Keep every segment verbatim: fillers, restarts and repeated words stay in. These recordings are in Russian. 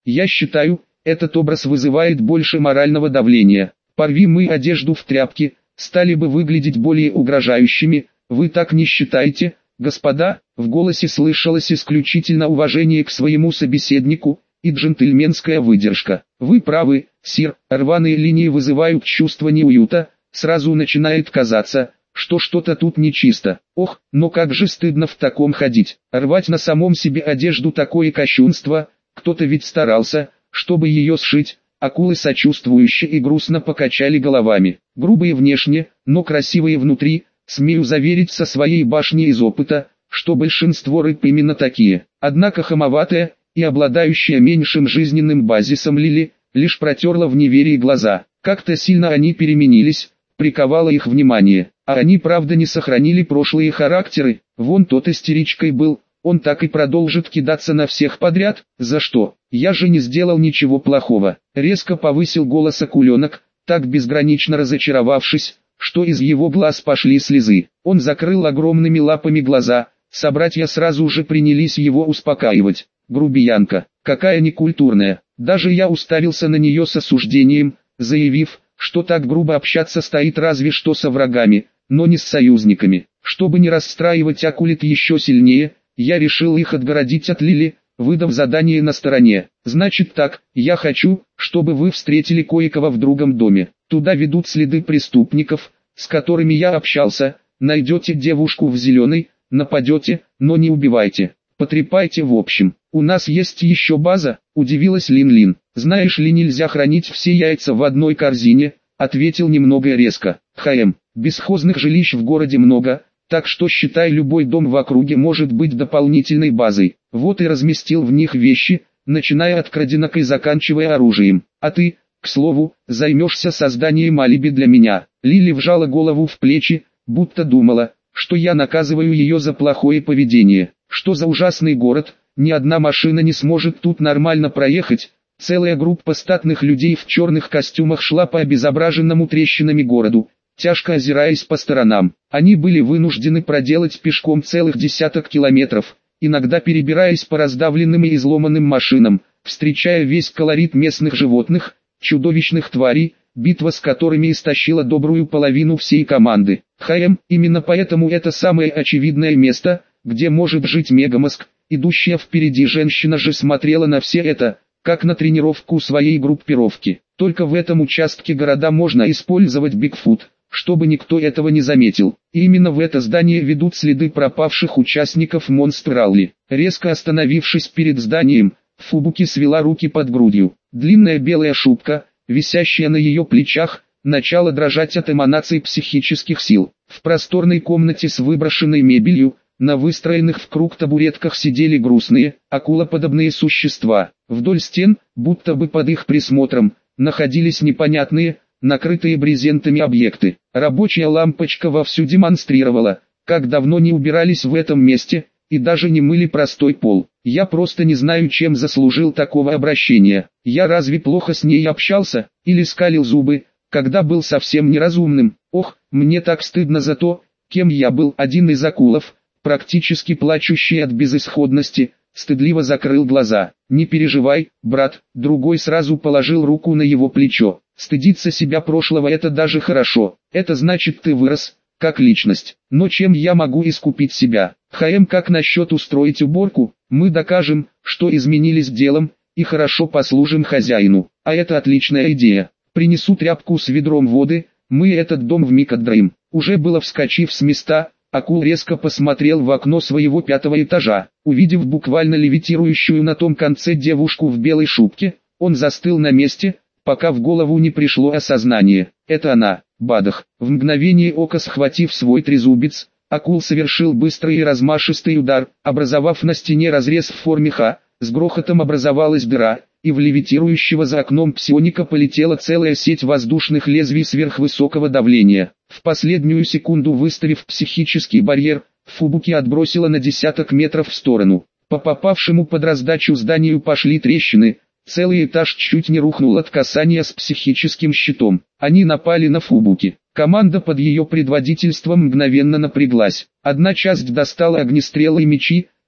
Я считаю, этот образ вызывает больше морального давления. Порви мы одежду в тряпки, стали бы выглядеть более угрожающими. Вы так не считаете, господа?» В голосе слышалось исключительно уважение к своему собеседнику и джентльменская выдержка. «Вы правы, сир, рваные линии вызывают чувство неуюта, сразу начинает казаться, что что-то тут нечисто. Ох, но как же стыдно в таком ходить. Рвать на самом себе одежду такое кощунство, кто-то ведь старался, чтобы ее сшить». Акулы сочувствующе и грустно покачали головами. «Грубые внешне, но красивые внутри, смею заверить со своей башни из опыта, что большинство рыб именно такие. Однако хамоватая и обладающая меньшим жизненным базисом Лили, лишь протерла в неверии глаза. Как-то сильно они переменились, приковало их внимание. А они правда не сохранили прошлые характеры. Вон тот истеричкой был, он так и продолжит кидаться на всех подряд. За что? Я же не сделал ничего плохого». Резко повысил голос акуленок, так безгранично разочаровавшись, что из его глаз пошли слезы. Он закрыл огромными лапами глаза, собратья сразу же принялись его успокаивать. «Грубиянка, какая некультурная». Даже я уставился на нее с осуждением, заявив, что так грубо общаться стоит разве что со врагами, но не с союзниками. Чтобы не расстраивать акулит еще сильнее, я решил их отгородить от Лили, выдав задание на стороне. «Значит так, я хочу, чтобы вы встретили кое-кого в другом доме. Туда ведут следы преступников, с которыми я общался. Найдете девушку в зеленой, нападете, но не убивайте. Потрепайте в общем. У нас есть еще база», — удивилась Лин-Лин. «Знаешь ли, нельзя хранить все яйца в одной корзине», — ответил немного резко. «Хм, бесхозных жилищ в городе много, так что считай, любой дом в округе может быть дополнительной базой. Вот и разместил в них вещи, начиная от краденок и заканчивая оружием. А ты, к слову, займешься созданием алиби для меня». Лили вжала голову в плечи, будто думала, что я наказываю ее за плохое поведение. «Что за ужасный город, ни одна машина не сможет тут нормально проехать». Целая группа статных людей в черных костюмах шла по обезображенному трещинами городу, тяжко озираясь по сторонам. Они были вынуждены проделать пешком целых десяток километров, иногда перебираясь по раздавленным и изломанным машинам, встречая весь колорит местных животных, чудовищных тварей, битва с которыми истощила добрую половину всей команды. Хм, именно поэтому это самое очевидное место, где может жить мегамозг. Идущая впереди женщина же смотрела на все это, как на тренировку своей группировки. Только в этом участке города можно использовать Бигфут, чтобы никто этого не заметил. И именно в это здание ведут следы пропавших участников Монстр Ралли. Резко остановившись перед зданием, Фубуки свела руки под грудью. Длинная белая шубка, висящая на ее плечах, начала дрожать от эманаций психических сил. В просторной комнате с выброшенной мебелью, на выстроенных в круг табуретках сидели грустные, акулоподобные существа. Вдоль стен, будто бы под их присмотром, находились непонятные, накрытые брезентами объекты. Рабочая лампочка вовсю демонстрировала, как давно не убирались в этом месте, и даже не мыли простой пол. Я просто не знаю, чем заслужил такого обращения. Я разве плохо с ней общался, или скалил зубы, когда был совсем неразумным? Ох, мне так стыдно за то, кем я был. Один из акулов, практически плачущий от безысходности, стыдливо закрыл глаза. «Не переживай, брат», другой сразу положил руку на его плечо. «Стыдиться себя прошлого — это даже хорошо. Это значит, ты вырос, как личность. Но чем я могу искупить себя? Хм, как насчет устроить уборку? Мы докажем, что изменились делом, и хорошо послужим хозяину. А это отличная идея. Принесу тряпку с ведром воды, мы этот дом вмиг отдраим». Уже было вскочив с места, акул резко посмотрел в окно своего пятого этажа. Увидев буквально левитирующую на том конце девушку в белой шубке, он застыл на месте, пока в голову не пришло осознание. Это она, Бадах. В мгновение ока схватив свой трезубец, акул совершил быстрый и размашистый удар, образовав на стене разрез в форме Х. С грохотом образовалась дыра, и в левитирующего за окном псионика полетела целая сеть воздушных лезвий сверхвысокого давления. В последнюю секунду выставив психический барьер, Фубуки отбросила на десяток метров в сторону. По попавшему под раздачу зданию пошли трещины, целый этаж чуть не рухнул от касания с психическим щитом. Они напали на Фубуки. Команда под ее предводительством мгновенно напряглась. Одна часть достала огнестрелы и мечи,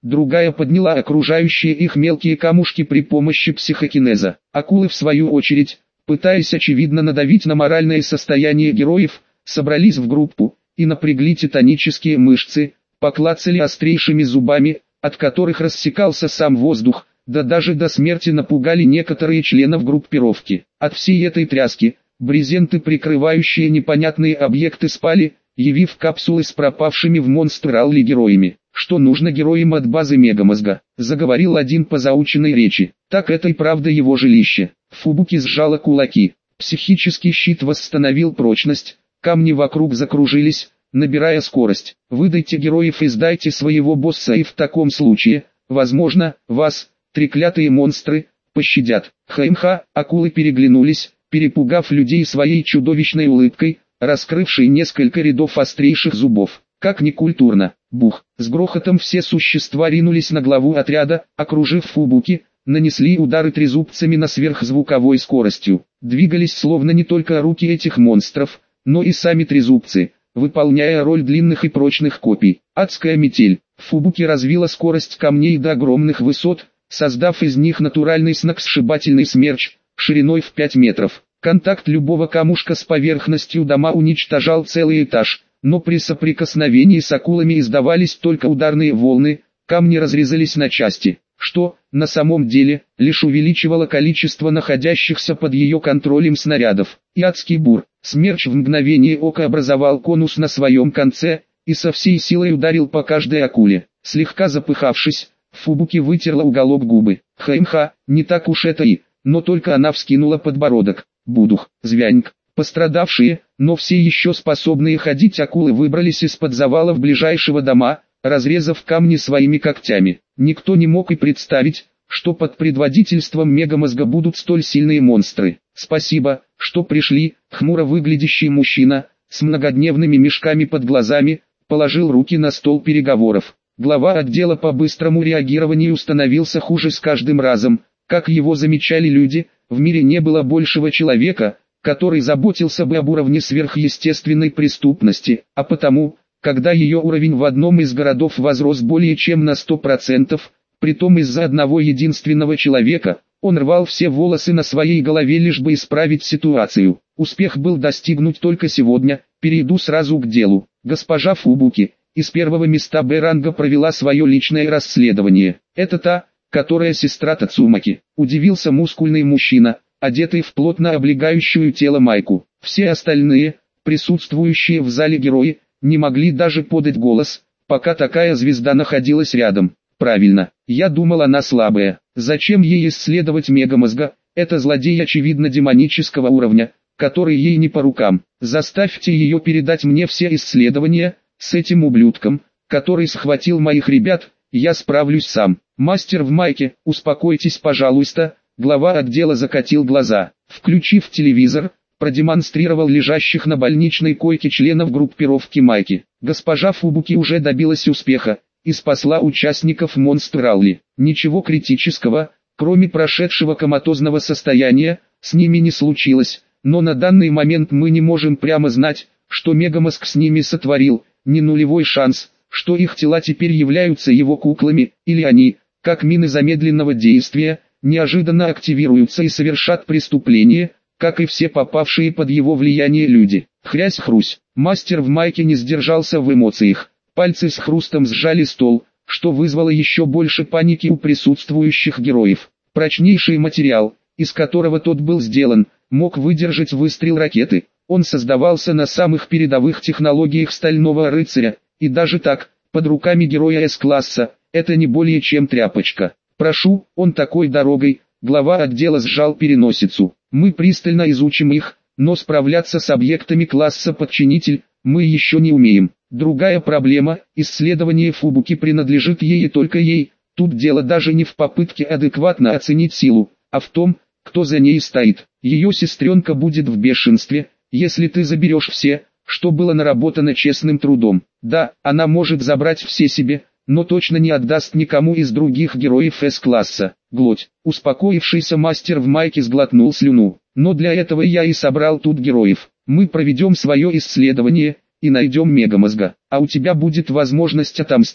другая подняла окружающие их мелкие камушки при помощи психокинеза. Акулы в свою очередь, пытаясь очевидно надавить на моральное состояние героев, собрались в группу и напрягли титанические мышцы, поклацали острейшими зубами, от которых рассекался сам воздух, да даже до смерти напугали некоторые членов группировки. От всей этой тряски, брезенты, прикрывающие непонятные объекты, спали, явив капсулы с пропавшими в Монстр-Ралли героями. «Что нужно героям от базы Мегамозга?» — заговорил один по заученной речи. «Так это и правда его жилище». Фубуки сжала кулаки. Психический щит восстановил прочность, камни вокруг закружились, набирая скорость. «Выдайте героев и сдайте своего босса, и в таком случае, возможно, вас, треклятые монстры, пощадят». Ха-ха, акулы переглянулись, перепугав людей своей чудовищной улыбкой, раскрывшей несколько рядов острейших зубов. Как некультурно. Бух. С грохотом все существа ринулись на главу отряда, окружив Фубуки, нанесли удары трезубцами на сверхзвуковой скоростью. Двигались словно не только руки этих монстров, но и сами трезубцы, выполняя роль длинных и прочных копий. Адская метель. Фубуки развила скорость камней до огромных высот, создав из них натуральный сногсшибательный смерч, шириной в пять метров. Контакт любого камушка с поверхностью дома уничтожал целый этаж, но при соприкосновении с акулами издавались только ударные волны, камни разрезались на части, что, на самом деле, лишь увеличивало количество находящихся под ее контролем снарядов. И адский бур, смерч в мгновение ока образовал конус на своем конце, и со всей силой ударил по каждой акуле. Слегка запыхавшись, Фубуки вытерла уголок губы. Ха-ха, не так уж это и, но только она вскинула подбородок. Будух, звяньк. Пострадавшие, но все еще способные ходить акулы выбрались из-под завалов ближайшего дома, разрезав камни своими когтями. Никто не мог и представить, что под предводительством Мегамозга будут столь сильные монстры. «Спасибо, что пришли», — хмуро выглядящий мужчина, с многодневными мешками под глазами, положил руки на стол переговоров. Глава отдела по быстрому реагированию становился хуже с каждым разом. Как его замечали люди, в мире не было большего человека, который заботился бы об уровне сверхъестественной преступности, а потому, когда ее уровень в одном из городов возрос более чем на сто процентов, притом из-за одного единственного человека, он рвал все волосы на своей голове, лишь бы исправить ситуацию. Успех был достигнут только сегодня. Перейду сразу к делу. Госпожа Фубуки из первого места Б-ранга провела свое личное расследование. Это та, которая сестра Тацумаки. Удивился мускульный мужчина, одетый в плотно облегающую тело майку. Все остальные, присутствующие в зале герои, не могли даже подать голос, пока такая звезда находилась рядом. Правильно, я думал, она слабая. Зачем ей исследовать Мегамозга? Это злодей очевидно демонического уровня, который ей не по рукам. Заставьте ее передать мне все исследования. С этим ублюдком, который схватил моих ребят, я справлюсь сам. Мастер в майке, успокойтесь, пожалуйста. Глава отдела закатил глаза. Включив телевизор, продемонстрировал лежащих на больничной койке членов группировки майки. Госпожа Фубуки уже добилась успеха и спасла участников Монстр-Ралли. Ничего критического, кроме прошедшего коматозного состояния, с ними не случилось, но на данный момент мы не можем прямо знать, что Мегамозг с ними сотворил. Не нулевой шанс, что их тела теперь являются его куклами, или они, как мины замедленного действия, неожиданно активируются и совершат преступление, как и все попавшие под его влияние люди. Хрясь-хрусь, мастер в майке не сдержался в эмоциях. Пальцы с хрустом сжали стол, что вызвало еще больше паники у присутствующих героев. Прочнейший материал, из которого тот был сделан, мог выдержать выстрел ракеты. Он создавался на самых передовых технологиях Стального Рыцаря, и даже так, под руками героя С-класса, это не более чем тряпочка. Прошу, он такой дорогой, глава отдела сжал переносицу. Мы пристально изучим их, но справляться с объектами класса подчинитель, мы еще не умеем. Другая проблема, исследование Фубуки принадлежит ей и только ей. Тут дело даже не в попытке адекватно оценить силу, а в том, кто за ней стоит. Ее сестренка будет в бешенстве, если ты заберешь все, что было наработано честным трудом. Да, она может забрать все себе, но точно не отдаст никому из других героев С-класса. Глоть. Успокоившийся мастер в майке сглотнул слюну. Но для этого я и собрал тут героев. Мы проведем свое исследование и найдем Мегамозга, а у тебя будет возможность отомстить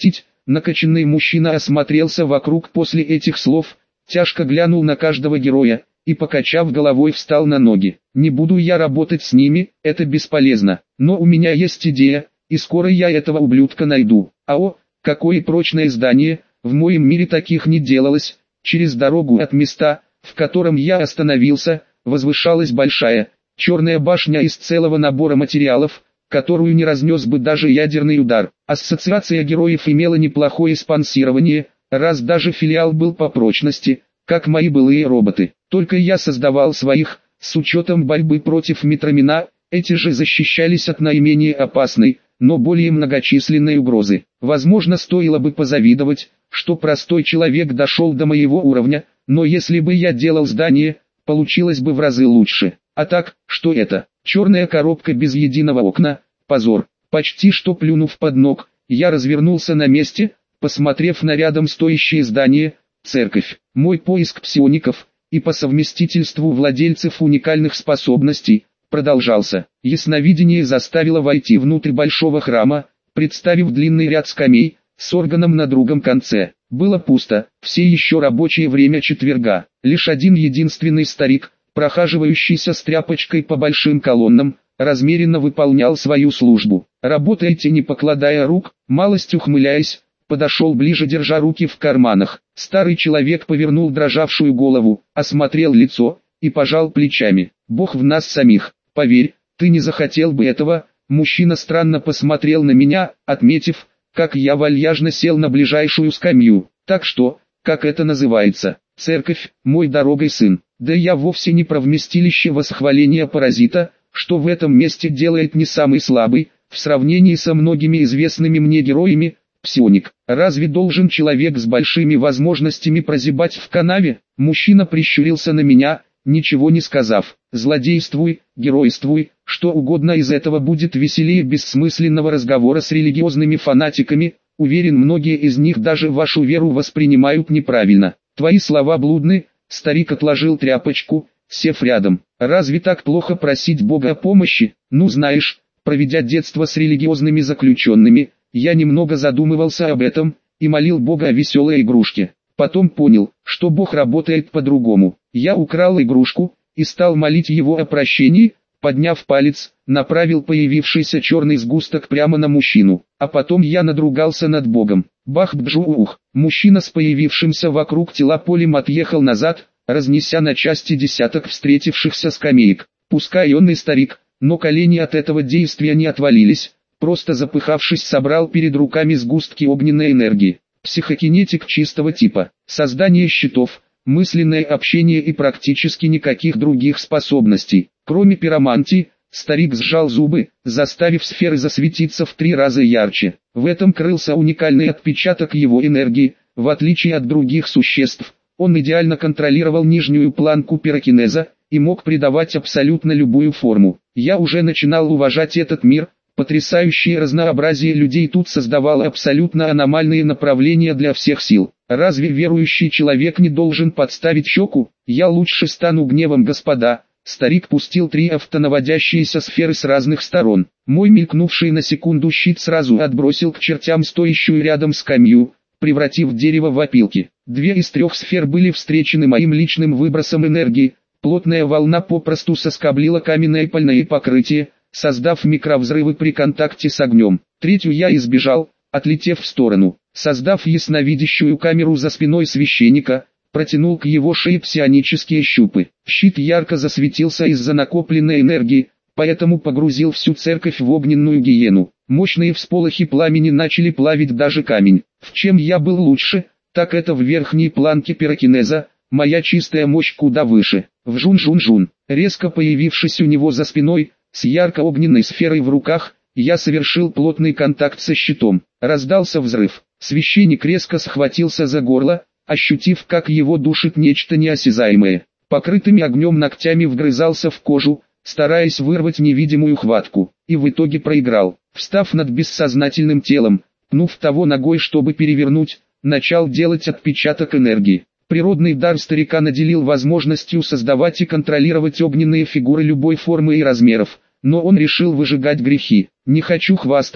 Накачанный мужчина осмотрелся вокруг после этих слов, тяжко глянул на каждого героя, и, покачав головой, встал на ноги. Не буду я работать с ними, это бесполезно, но у меня есть идея, и скоро я этого ублюдка найду. А о, какое прочное здание, в моем мире таких не делалось. Через дорогу от места, в котором я остановился, возвышалась большая, черная башня из целого набора материалов, которую не разнес бы даже ядерный удар. Ассоциация героев имела неплохое спонсирование, раз даже филиал был по прочности, как мои былые роботы. Только я создавал своих, с учетом борьбы против Митромина, эти же защищались от наименее опасной, но более многочисленной угрозы. Возможно, стоило бы позавидовать, что простой человек дошел до моего уровня, но если бы я делал здание, получилось бы в разы лучше. А так, что это? Черная коробка без единого окна, позор. Почти что плюнув под ног, я развернулся на месте, посмотрев на рядом стоящее здание, церковь. Мой поиск псиоников, и по совместительству владельцев уникальных способностей, продолжался. Ясновидение заставило войти внутрь большого храма, представив длинный ряд скамей, с органом на другом конце. Было пусто, все еще рабочее время четверга. Лишь один единственный старик, прохаживающийся с тряпочкой по большим колоннам, размеренно выполнял свою службу. «Работаете не покладая рук», малость ухмыляясь, подошел ближе, держа руки в карманах. Старый человек повернул дрожавшую голову, осмотрел лицо и пожал плечами. «Бог в нас самих, поверь, ты не захотел бы этого». Мужчина странно посмотрел на меня, отметив, как я вальяжно сел на ближайшую скамью. «Так что, как это называется?» «Церковь, мой дорогой сын». Да я вовсе не про вместилище восхваления паразита, что в этом месте делает не самый слабый, в сравнении со многими известными мне героями, псионик. Разве должен человек с большими возможностями прозябать в канаве? Мужчина прищурился на меня, ничего не сказав. Злодействуй, геройствуй, что угодно из этого будет веселее бессмысленного разговора с религиозными фанатиками. Уверен, многие из них даже вашу веру воспринимают неправильно. Твои слова блудны. Старик отложил тряпочку, сев рядом. Разве так плохо просить Бога о помощи? Ну знаешь, проведя детство с религиозными заключенными, я немного задумывался об этом, и молил Бога о веселой игрушке. Потом понял, что Бог работает по-другому. Я украл игрушку, и стал молить его о прощении, подняв палец, направил появившийся черный сгусток прямо на мужчину. А потом я надругался над Богом. Бах-бджуух. Мужчина с появившимся вокруг тела полем отъехал назад, разнеся на части десяток встретившихся скамеек. Пускай он и старик, но колени от этого действия не отвалились, просто запыхавшись собрал перед руками сгустки огненной энергии. Психокинетик чистого типа. Создание щитов, мысленное общение и практически никаких других способностей. Кроме пиромантии, старик сжал зубы, заставив сферы засветиться в три раза ярче. В этом крылся уникальный отпечаток его энергии. В отличие от других существ, он идеально контролировал нижнюю планку пирокинеза и мог придавать абсолютно любую форму. Я уже начинал уважать этот мир. Потрясающее разнообразие людей тут создавало абсолютно аномальные направления для всех сил. Разве верующий человек не должен подставить щеку? Я лучше стану гневом Господа. Старик пустил три автонаводящиеся сферы с разных сторон. Мой мелькнувший на секунду щит сразу отбросил к чертям стоящую рядом скамью, превратив дерево в опилки. Две из трех сфер были встречены моим личным выбросом энергии. Плотная волна попросту соскоблила каменное пыльное покрытие, создав микровзрывы при контакте с огнем. Третью я избежал, отлетев в сторону. Создав ясновидящую камеру за спиной священника, протянул к его шее псионические щупы. Щит ярко засветился из-за накопленной энергии, поэтому погрузил всю церковь в огненную гиену. Мощные всполохи пламени начали плавить даже камень. В чем я был лучше, так это в верхней планке пирокинеза. Моя чистая мощь куда выше. Вжун-жун-жун. Резко появившись у него за спиной, с ярко-огненной сферой в руках, я совершил плотный контакт со щитом. Раздался взрыв. Священник резко схватился за горло, ощутив, как его душит нечто неосязаемое. Покрытыми огнем ногтями вгрызался в кожу, стараясь вырвать невидимую хватку, и в итоге проиграл. Встав над бессознательным телом, пнув того ногой, чтобы перевернуть, начал делать отпечаток энергии. Природный дар старика наделил возможностью создавать и контролировать огненные фигуры любой формы и размеров, но он решил выжигать грехи. Не хочу хвастаться,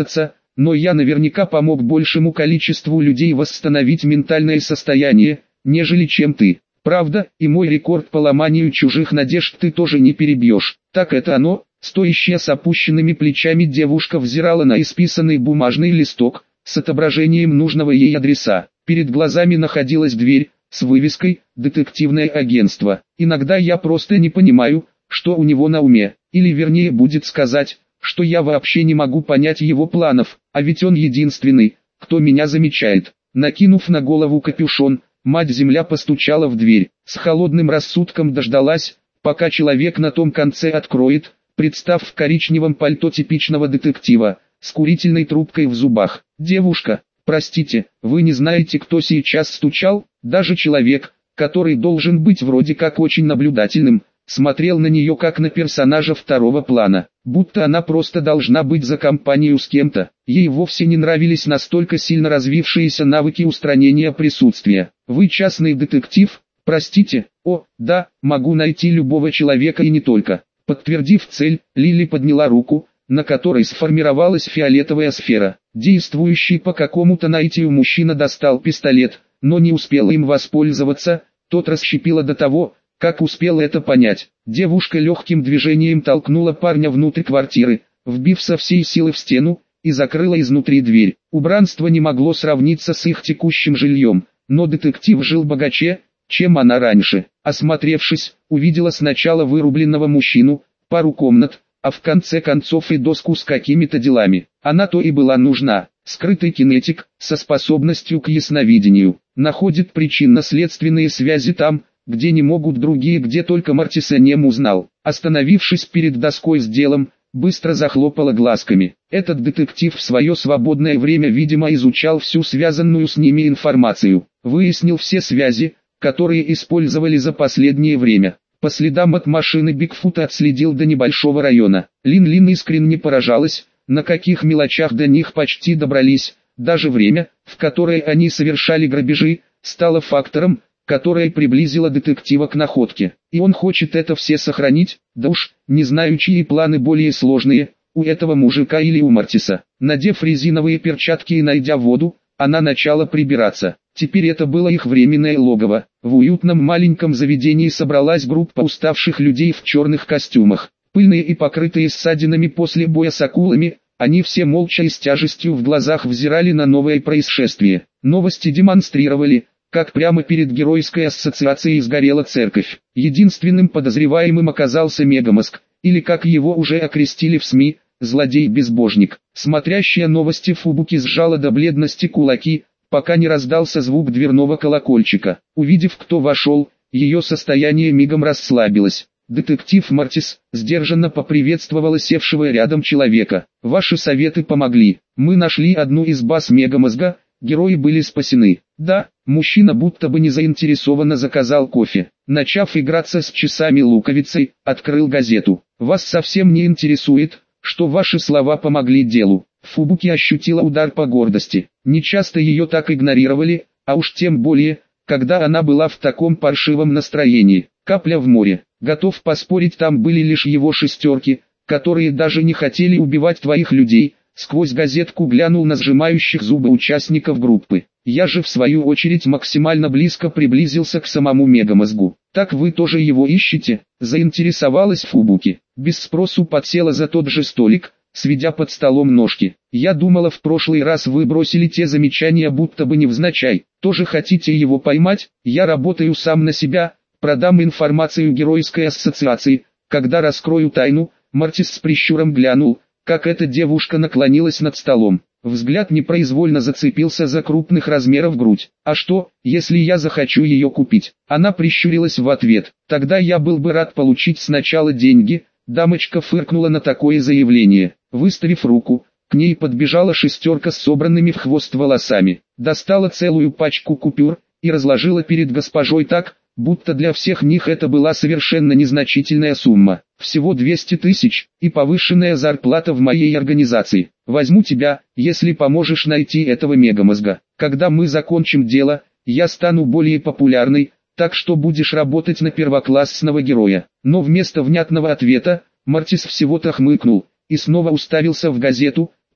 но я наверняка помог большему количеству людей восстановить ментальное состояние, нежели чем ты. Правда, и мой рекорд по ломанию чужих надежд ты тоже не перебьешь. Так это оно. Стоящая с опущенными плечами девушка взирала на исписанный бумажный листок с отображением нужного ей адреса. Перед глазами находилась дверь с вывеской «Детективное агентство». Иногда я просто не понимаю, что у него на уме, или вернее будет сказать, что я вообще не могу понять его планов, а ведь он единственный, кто меня замечает. Накинув на голову капюшон, мать-земля постучала в дверь, с холодным рассудком дождалась, пока человек на том конце откроет, представ в коричневом пальто типичного детектива, с курительной трубкой в зубах. «Девушка, простите, вы не знаете, кто сейчас стучал?» Даже человек, который должен быть вроде как очень наблюдательным, смотрел на нее как на персонажа второго плана, будто она просто должна быть за компанию с кем-то. Ей вовсе не нравились настолько сильно развившиеся навыки устранения присутствия. «Вы частный детектив? Простите, о, да, могу найти любого человека и не только». Подтвердив цель, Лили подняла руку, на которой сформировалась фиолетовая сфера. Действующий по какому-то наитию мужчина достал пистолет, но не успел им воспользоваться, тот расщепило до того, как успел это понять. Девушка легким движением толкнула парня внутрь квартиры, вбив со всей силы в стену, и закрыла изнутри дверь. Убранство не могло сравниться с их текущим жильем, но детектив жил богаче, чем она раньше. Осмотревшись, увидела сначала вырубленного мужчину, пару комнат, а в конце концов и доску с какими-то делами. Она то и была нужна. Скрытый кинетик, со способностью к ясновидению, находит причинно-следственные связи там, где не могут другие, где только Мартисенем узнал. Остановившись перед доской с делом, быстро захлопала глазками. Этот детектив в свое свободное время, видимо, изучал всю связанную с ними информацию. Выяснил все связи, которые использовали за последнее время. По следам от машины Бигфута отследил до небольшого района. Лин-Лин искренне поражалась, на каких мелочах до них почти добрались. Даже время, в которое они совершали грабежи, стало фактором, которое приблизило детектива к находке. И он хочет это все сохранить, да уж, не знаю, чьи планы более сложные, у этого мужика или у Мартиса. Надев резиновые перчатки и найдя воду, она начала прибираться. Теперь это было их временное логово. В уютном маленьком заведении собралась группа уставших людей в черных костюмах. Пыльные и покрытые ссадинами после боя с акулами, они все молча и с тяжестью в глазах взирали на новое происшествие. Новости демонстрировали, как прямо перед геройской ассоциацией сгорела церковь. Единственным подозреваемым оказался Мегамозг, или как его уже окрестили в СМИ, злодей-безбожник. Смотрящая новости Фубуки сжала до бледности кулаки, пока не раздался звук дверного колокольчика. Увидев, кто вошел, ее состояние мигом расслабилось. Детектив Мартис сдержанно поприветствовала севшего рядом человека. «Ваши советы помогли. Мы нашли одну из баз Мегамозга, герои были спасены». «Да», мужчина будто бы не заинтересованно заказал кофе. Начав играться с часами луковицей, открыл газету. «Вас совсем не интересует, что ваши слова помогли делу». Фубуки ощутила удар по гордости. Нечасто ее так игнорировали, а уж тем более, когда она была в таком паршивом настроении. Капля в море. Готов поспорить, там были лишь его шестерки, которые даже не хотели убивать твоих людей. Сквозь газетку глянул на сжимающих зубы участников группы. Я же в свою очередь максимально близко приблизился к самому Мегамозгу. «Так вы тоже его ищете?» – заинтересовалась Фубуки. Без спросу подсела за тот же столик, сведя под столом ножки. «Я думала, в прошлый раз вы бросили те замечания будто бы невзначай. Тоже хотите его поймать? Я работаю сам на себя, продам информацию геройской ассоциации. Когда раскрою тайну». Мартис с прищуром глянул, как эта девушка наклонилась над столом. Взгляд непроизвольно зацепился за крупных размеров грудь. «А что, если я захочу ее купить?» Она прищурилась в ответ. «Тогда я был бы рад получить сначала деньги». Дамочка фыркнула на такое заявление. Выставив руку, к ней подбежала шестерка с собранными в хвост волосами. Достала целую пачку купюр и разложила перед госпожой так, будто для всех них это была совершенно незначительная сумма. «Всего двести тысяч, и повышенная зарплата в моей организации. Возьму тебя, если поможешь найти этого Мегамозга. Когда мы закончим дело, я стану более популярной, так что будешь работать на первоклассного героя». Но вместо внятного ответа, Мартис всего-то хмыкнул, и снова уставился в газету,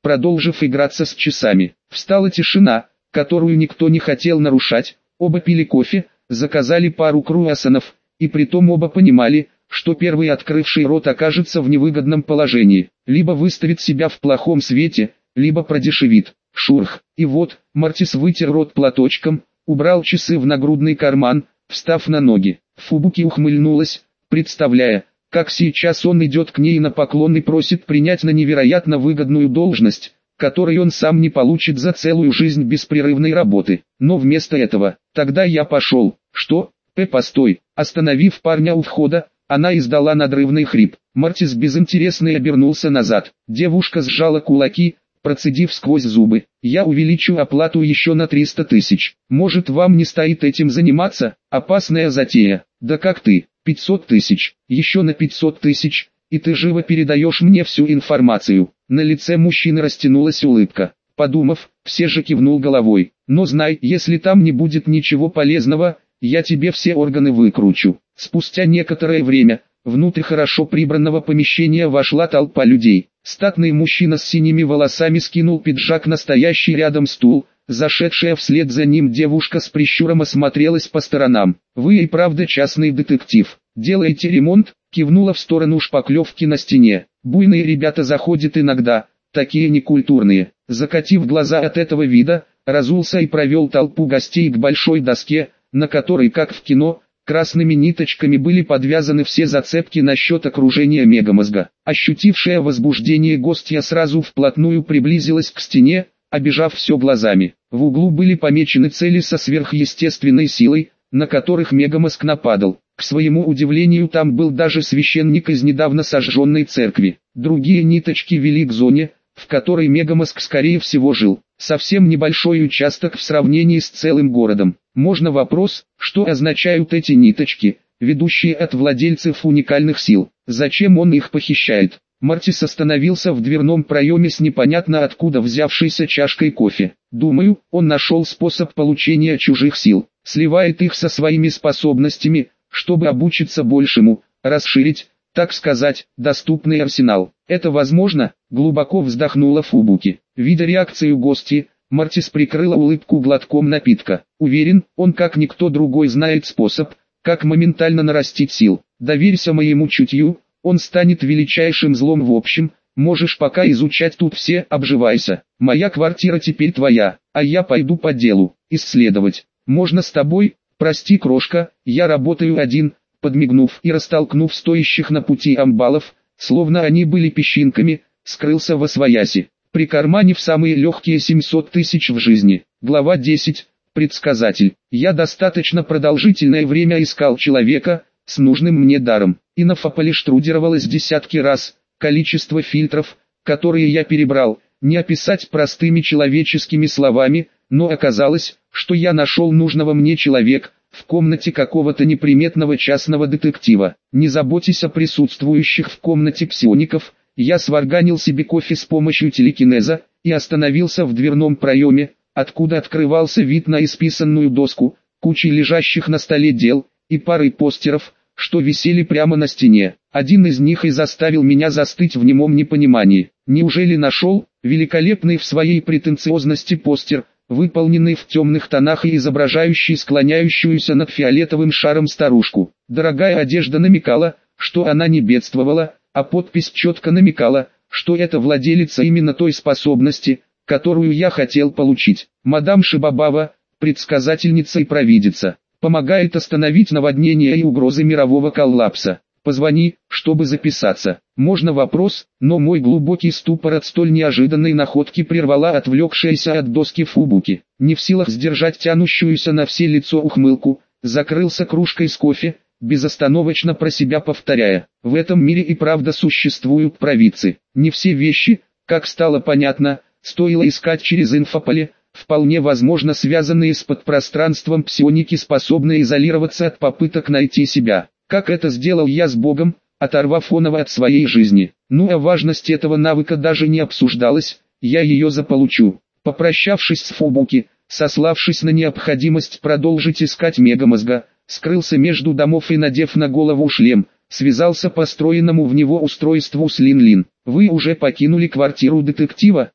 продолжив играться с часами. Встала тишина, которую никто не хотел нарушать. Оба пили кофе, заказали пару круассанов, и притом оба понимали, что первый открывший рот окажется в невыгодном положении, либо выставит себя в плохом свете, либо продешевит. Шурх. И вот, Мартис вытер рот платочком, убрал часы в нагрудный карман, встав на ноги. Фубуки ухмыльнулась, представляя, как сейчас он идет к ней на поклон и просит принять на невероятно выгодную должность, которую он сам не получит за целую жизнь беспрерывной работы. Но вместо этого, тогда я пошел. Что? П, постой. Остановив парня у входа, она издала надрывный хрип. Мартис безинтересно обернулся назад. Девушка сжала кулаки, процедив сквозь зубы. Я увеличу оплату еще на триста тысяч. Может, вам не стоит этим заниматься? Опасная затея. Да как ты? пятьсот тысяч. Еще на пятьсот тысяч. И ты живо передаешь мне всю информацию. На лице мужчины растянулась улыбка. Подумав, все же кивнул головой. Но знай, если там не будет ничего полезного, я тебе все органы выкручу. Спустя некоторое время, внутрь хорошо прибранного помещения вошла толпа людей. Статный мужчина с синими волосами скинул пиджак на стоящий рядом стул. Зашедшая вслед за ним девушка с прищуром осмотрелась по сторонам. «Вы и правда частный детектив. Делаете ремонт?» Кивнула в сторону шпаклевки на стене. «Буйные ребята заходят иногда, такие некультурные». Закатив глаза от этого вида, разулся и провел толпу гостей к большой доске, на которой, как в кино, красными ниточками были подвязаны все зацепки насчет окружения мегамозга. Ощутившая возбуждение гостья сразу вплотную приблизилась к стене, обежав все глазами. В углу были помечены цели со сверхъестественной силой, на которых мегамозг нападал. К своему удивлению, там был даже священник из недавно сожженной церкви. Другие ниточки вели к зоне, в которой мегамозг скорее всего жил. Совсем небольшой участок в сравнении с целым городом. Можно вопрос, что означают эти ниточки, ведущие от владельцев уникальных сил? Зачем он их похищает? Мартис остановился в дверном проеме с непонятно откуда взявшейся чашкой кофе. Думаю, он нашел способ получения чужих сил. Сливает их со своими способностями, чтобы обучиться большему, расширить, так сказать, доступный арсенал. Это возможно? Глубоко вздохнула Фубуки. Видя реакцию гостьи, Мартис прикрыла улыбку глотком напитка. Уверен, он как никто другой знает способ, как моментально нарастить сил. Доверься моему чутью, он станет величайшим злом в общем. Можешь пока изучать тут все, обживайся. Моя квартира теперь твоя, а я пойду по делу, исследовать. Можно с тобой? Прости, крошка, я работаю один. Подмигнув и растолкнув стоящих на пути амбалов, словно они были песчинками, скрылся восвояси. Прикарманив самые легкие семьсот тысяч в жизни. Глава десять. Предсказатель. Я достаточно продолжительное время искал человека с нужным мне даром. Инфополе штрудировалось десятки раз. Количество фильтров, которые я перебрал, не описать простыми человеческими словами, но оказалось, что я нашел нужного мне человека в комнате какого-то неприметного частного детектива. Не заботьтесь о присутствующих в комнате псиоников. Я сварганил себе кофе с помощью телекинеза и остановился в дверном проеме, откуда открывался вид на исписанную доску, кучей лежащих на столе дел и парой постеров, что висели прямо на стене. Один из них и заставил меня застыть в немом непонимании. Неужели нашел? Великолепный в своей претенциозности постер, выполненный в темных тонах и изображающий склоняющуюся над фиолетовым шаром старушку. Дорогая одежда намекала, что она не бедствовала, а подпись четко намекала, что это владелица именно той способности, которую я хотел получить. Мадам Шибабава, предсказательница и провидица, помогает остановить наводнения и угрозы мирового коллапса. Позвони, чтобы записаться. Можно вопрос, но мой глубокий ступор от столь неожиданной находки прервала отвлекшаяся от доски Фубуки. Не в силах сдержать тянущуюся на все лицо ухмылку, закрылся кружкой с кофе, безостановочно про себя повторяя: в этом мире и правда существуют провидцы. Не все вещи, как стало понятно, стоило искать через инфополе. Вполне возможно, связанные с подпространством псионики способны изолироваться от попыток найти себя. Как это сделал я с Богом, оторвав оного от своей жизни. Ну а важность этого навыка даже не обсуждалась, я ее заполучу. Попрощавшись с Фубуки, сославшись на необходимость продолжить искать мегамозга, скрылся между домов и, надев на голову шлем, связался по встроенному в него устройству с Лин-Лин. Вы уже покинули квартиру детектива?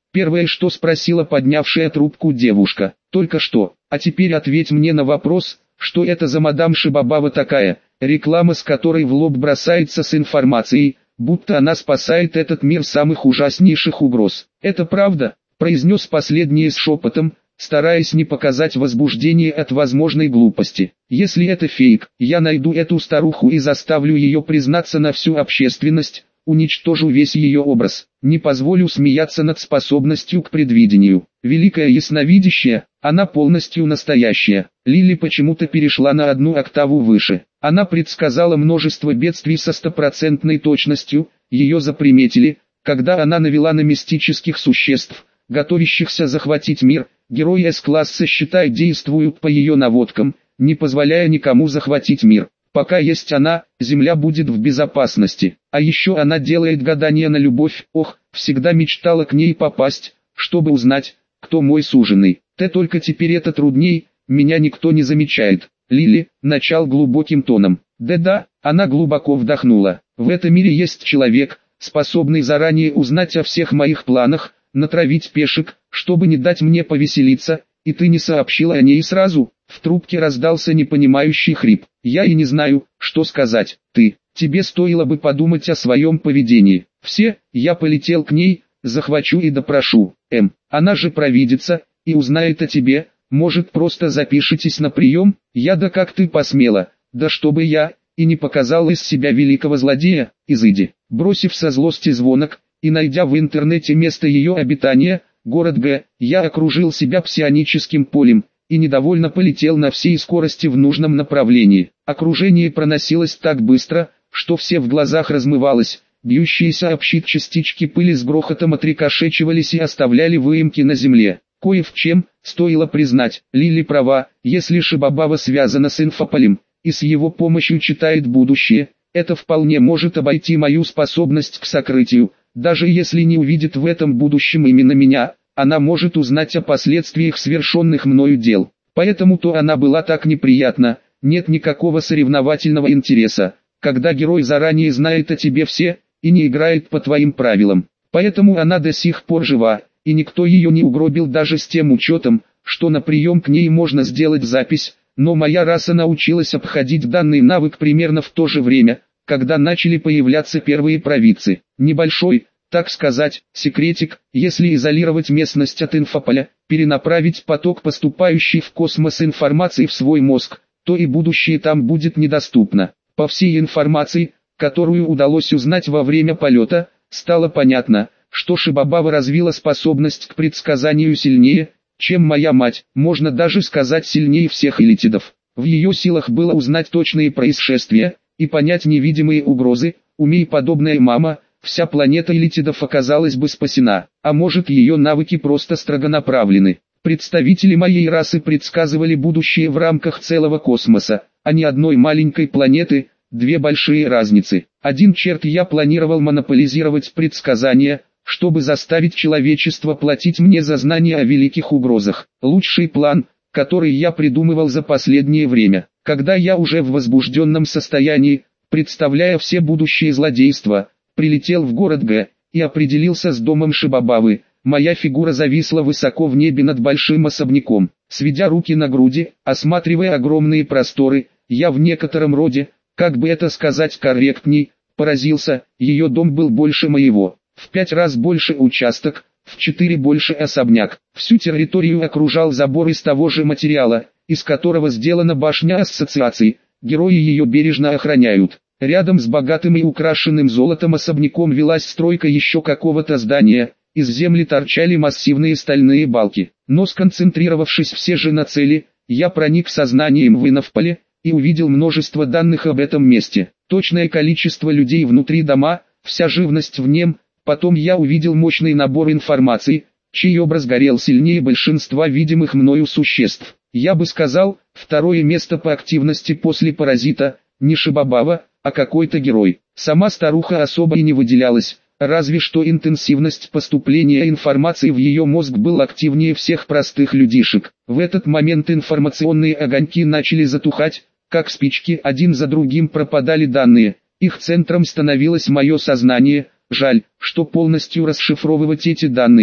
Первое, что спросила поднявшая трубку девушка. Только что. А теперь ответь мне на вопрос, что это за мадам Шибабава такая, реклама с которой в лоб бросается с информацией, будто она спасает этот мир самых ужаснейших угроз. Это правда? Произнес последнее с шепотом, стараясь не показать возбуждение от возможной глупости. Если это фейк, я найду эту старуху и заставлю ее признаться на всю общественность, уничтожу весь ее образ, не позволю смеяться над способностью к предвидению. Великая ясновидящая, она полностью настоящая. Лили почему-то перешла на одну октаву выше. Она предсказала множество бедствий со стопроцентной точностью, ее заприметили, когда она навела на мистических существ, готовящихся захватить мир. Герои С-класса, считай, действуют по ее наводкам, не позволяя никому захватить мир. Пока есть она, Земля будет в безопасности. А еще она делает гадания на любовь. Ох, всегда мечтала к ней попасть, чтобы узнать, кто мой суженый. Ты только теперь это трудней, меня никто не замечает. Лили, начал глубоким тоном. Да-да, она глубоко вдохнула. В этом мире есть человек, способный заранее узнать о всех моих планах, натравить пешек, чтобы не дать мне повеселиться, и ты не сообщила о ней сразу. В трубке раздался непонимающий хрип. Я и не знаю, что сказать. Ты, тебе стоило бы подумать о своем поведении. Все, я полетел к ней, захвачу и допрошу. Эм, она же провидица, и узнает о тебе, может просто запишитесь на прием? Я да как ты посмела, да чтобы я, и не показал из себя великого злодея, изыди. Бросив со злости звонок, и найдя в интернете место ее обитания, город Г, я окружил себя псионическим полем, и недовольно полетел на всей скорости в нужном направлении. Окружение проносилось так быстро, что все в глазах размывалось, бьющиеся об щит частички пыли с грохотом отрикошечивались и оставляли выемки на земле. Кое в чем, стоило признать, Лили права, если Шибабава связана с инфополем, и с его помощью читает будущее, это вполне может обойти мою способность к сокрытию. Даже если не увидит в этом будущем именно меня, она может узнать о последствиях совершенных мною дел. Поэтому-то она была так неприятна, нет никакого соревновательного интереса, когда герой заранее знает о тебе все, и не играет по твоим правилам. Поэтому она до сих пор жива, и никто ее не угробил даже с тем учетом, что на прием к ней можно сделать запись, но моя раса научилась обходить данный навык примерно в то же время, когда начали появляться первые провидцы. Небольшой, так сказать, секретик, если изолировать местность от инфополя, перенаправить поток поступающей в космос информации в свой мозг, то и будущее там будет недоступно. По всей информации, которую удалось узнать во время полета, стало понятно, что Шибабава развила способность к предсказанию сильнее, чем моя мать, можно даже сказать сильнее всех элитидов. В ее силах было узнать точные происшествия и понять невидимые угрозы. Умей подобная мама, вся планета элитидов оказалась бы спасена, а может ее навыки просто строго направлены. Представители моей расы предсказывали будущее в рамках целого космоса, а не одной маленькой планеты. Две большие разницы. Один черт я планировал монополизировать предсказания, чтобы заставить человечество платить мне за знания о великих угрозах. Лучший план, который я придумывал за последнее время, когда я уже в возбужденном состоянии, представляя все будущие злодейства, прилетел в город Г и определился с домом Шибабавы. Моя фигура зависла высоко в небе над большим особняком. Сведя руки на груди, осматривая огромные просторы, я в некотором роде, как бы это сказать корректней, поразился. Ее дом был больше моего, в пять раз больше участок, в четыре больше особняк. Всю территорию окружал забор из того же материала, из которого сделана башня ассоциации. Герои ее бережно охраняют. Рядом с богатым и украшенным золотом особняком велась стройка еще какого-то здания. Из земли торчали массивные стальные балки. Но сконцентрировавшись все же на цели, я проник сознанием в инфополе и увидел множество данных об этом месте. Точное количество людей внутри дома, вся живность в нем. Потом я увидел мощный набор информации, чей образ горел сильнее большинства видимых мною существ. Я бы сказал, второе место по активности после паразита, не Шибабава, а какой-то герой. Сама старуха особо и не выделялась, разве что интенсивность поступления информации в ее мозг был активнее всех простых людишек. В этот момент информационные огоньки начали затухать, как спички, один за другим пропадали данные. Их центром становилось мое сознание. Жаль, что полностью расшифровывать эти данные,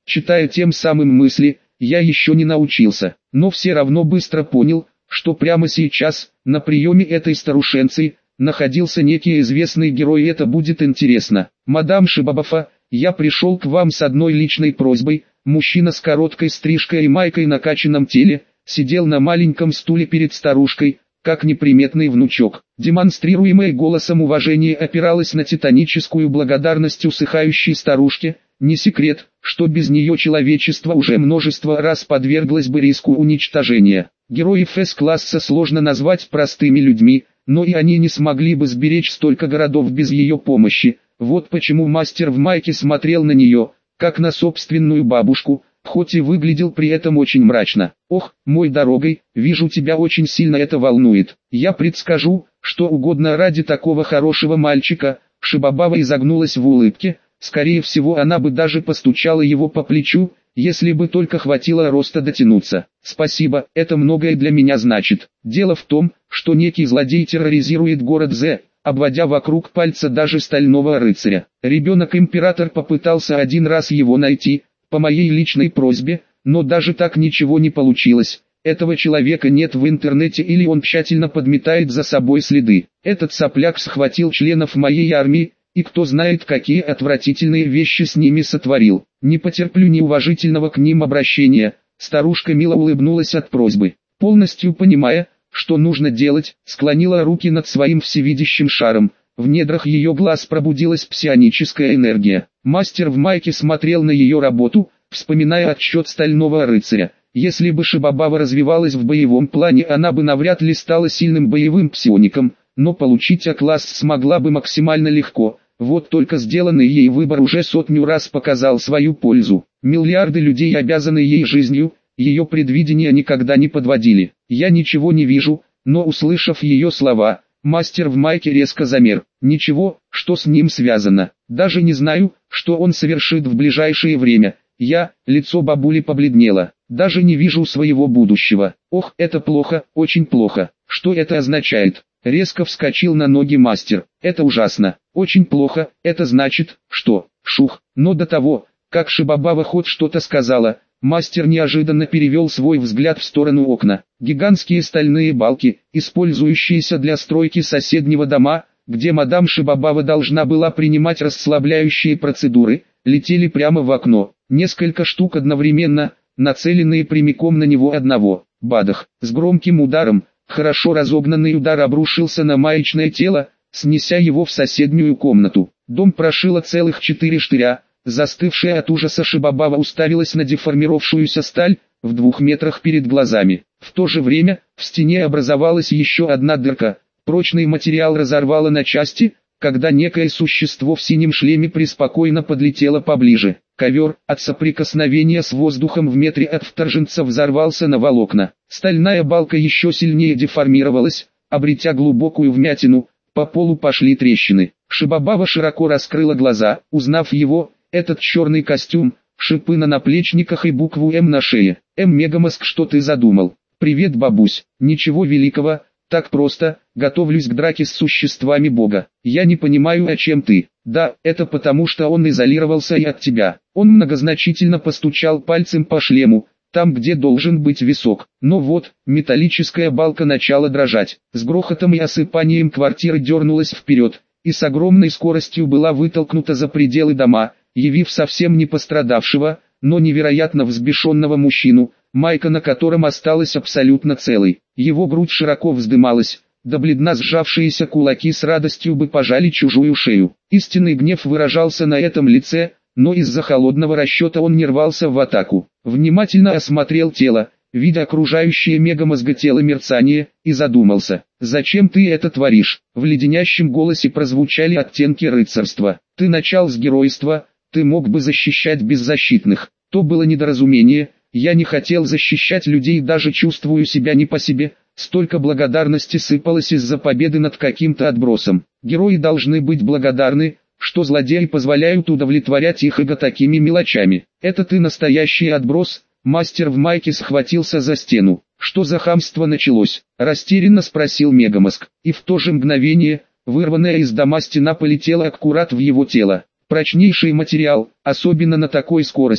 читая тем самым мысли, я еще не научился, но все равно быстро понял, что прямо сейчас, на приеме этой старушенцы, находился некий известный герой, и это будет интересно. Мадам Шибабафа, я пришел к вам с одной личной просьбой. Мужчина с короткой стрижкой и майкой на накачанном теле, сидел на маленьком стуле перед старушкой, как неприметный внучок. Демонстрируемое голосом уважение опиралось на титаническую благодарность усыхающей старушке. Не секрет, что без нее человечество уже множество раз подверглось бы риску уничтожения. Героев С-класса сложно назвать простыми людьми, но и они не смогли бы сберечь столько городов без ее помощи. Вот почему мастер в майке смотрел на нее, как на собственную бабушку, хоть и выглядел при этом очень мрачно. «Ох, мой дорогой, вижу, тебя очень сильно это волнует. Я предскажу, что угодно ради такого хорошего мальчика». Шибабава изогнулась в улыбке, скорее всего она бы даже постучала его по плечу, если бы только хватило роста дотянуться. «Спасибо, это многое для меня значит. Дело в том, что некий злодей терроризирует город З, обводя вокруг пальца даже стального рыцаря. Ребенок-император попытался один раз его найти, по моей личной просьбе, но даже так ничего не получилось. Этого человека нет в интернете, или он тщательно подметает за собой следы. Этот сопляк схватил членов моей армии, и кто знает, какие отвратительные вещи с ними сотворил. Не потерплю неуважительного к ним обращения». Старушка мило улыбнулась от просьбы. Полностью понимая, что нужно делать, склонила руки над своим всевидящим шаром. В недрах ее глаз пробудилась псионическая энергия. Мастер в майке смотрел на ее работу, вспоминая отчет стального рыцаря. Если бы Шибабава развивалась в боевом плане, она бы навряд ли стала сильным боевым псиоником, но получить А-класс смогла бы максимально легко. Вот только сделанный ей выбор уже сотню раз показал свою пользу. Миллиарды людей обязаны ей жизнью, ее предвидения никогда не подводили. «Я ничего не вижу», но услышав ее слова, мастер в майке резко замер. «Ничего, что с ним связано. Даже не знаю, что он совершит в ближайшее время. Я», лицо бабули побледнело, «даже не вижу своего будущего». «Ох, это плохо, очень плохо. Что это означает?» Резко вскочил на ноги мастер. «Это ужасно. Очень плохо. Это значит, что...» Шух. Но до того, как Шибабава хоть что-то сказала, мастер неожиданно перевел свой взгляд в сторону окна. Гигантские стальные балки, использующиеся для стройки соседнего дома, где мадам Шибабава должна была принимать расслабляющие процедуры, летели прямо в окно. Несколько штук одновременно, нацеленные прямиком на него одного. Бадах. С громким ударом, хорошо разогнанный удар обрушился на маячное тело, снеся его в соседнюю комнату. Дом прошило целых четыре штыря. Застывшая от ужаса Шибабава уставилась на деформировавшуюся сталь, в двух метрах перед глазами. В то же время, в стене образовалась еще одна дырка. Прочный материал разорвало на части, когда некое существо в синем шлеме преспокойно подлетело поближе. Ковер, от соприкосновения с воздухом в метре от вторженца, взорвался на волокна. Стальная балка еще сильнее деформировалась, обретя глубокую вмятину, по полу пошли трещины. Шибабава широко раскрыла глаза, узнав его. Этот черный костюм, шипы на наплечниках и букву М на шее. М Мегамозг, что ты задумал? Привет, бабусь. Ничего великого, так просто, готовлюсь к драке с существами Бога. Я не понимаю, о чем ты. Да, это потому, что он изолировался и от тебя. Он многозначительно постучал пальцем по шлему, там где должен быть висок. Но вот, металлическая балка начала дрожать. С грохотом и осыпанием квартира дернулась вперед, и с огромной скоростью была вытолкнута за пределы дома, явив совсем не пострадавшего, но невероятно взбешенного мужчину, майка на котором осталась абсолютно целой. Его грудь широко вздымалась, до бледна сжавшиеся кулаки с радостью бы пожали чужую шею. Истинный гнев выражался на этом лице, но из-за холодного расчета он не рвался в атаку. Внимательно осмотрел тело, видя окружающее мегамозга тело мерцание, и задумался. «Зачем ты это творишь?» В леденящем голосе прозвучали оттенки рыцарства. «Ты начал с геройства, ты мог бы защищать беззащитных. То было недоразумение, я не хотел защищать людей, даже чувствую себя не по себе». Столько благодарности сыпалось из-за победы над каким-то отбросом. Герои должны быть благодарны, что злодеи позволяют удовлетворять их эго такими мелочами. «Это ты настоящий отброс?» Мастер в майке схватился за стену. «Что за хамство началось?» – растерянно спросил Мегамозг. И в то же мгновение, вырванная из дома стена полетела аккурат в его тело. Прочнейший материал, особенно на такой скорости,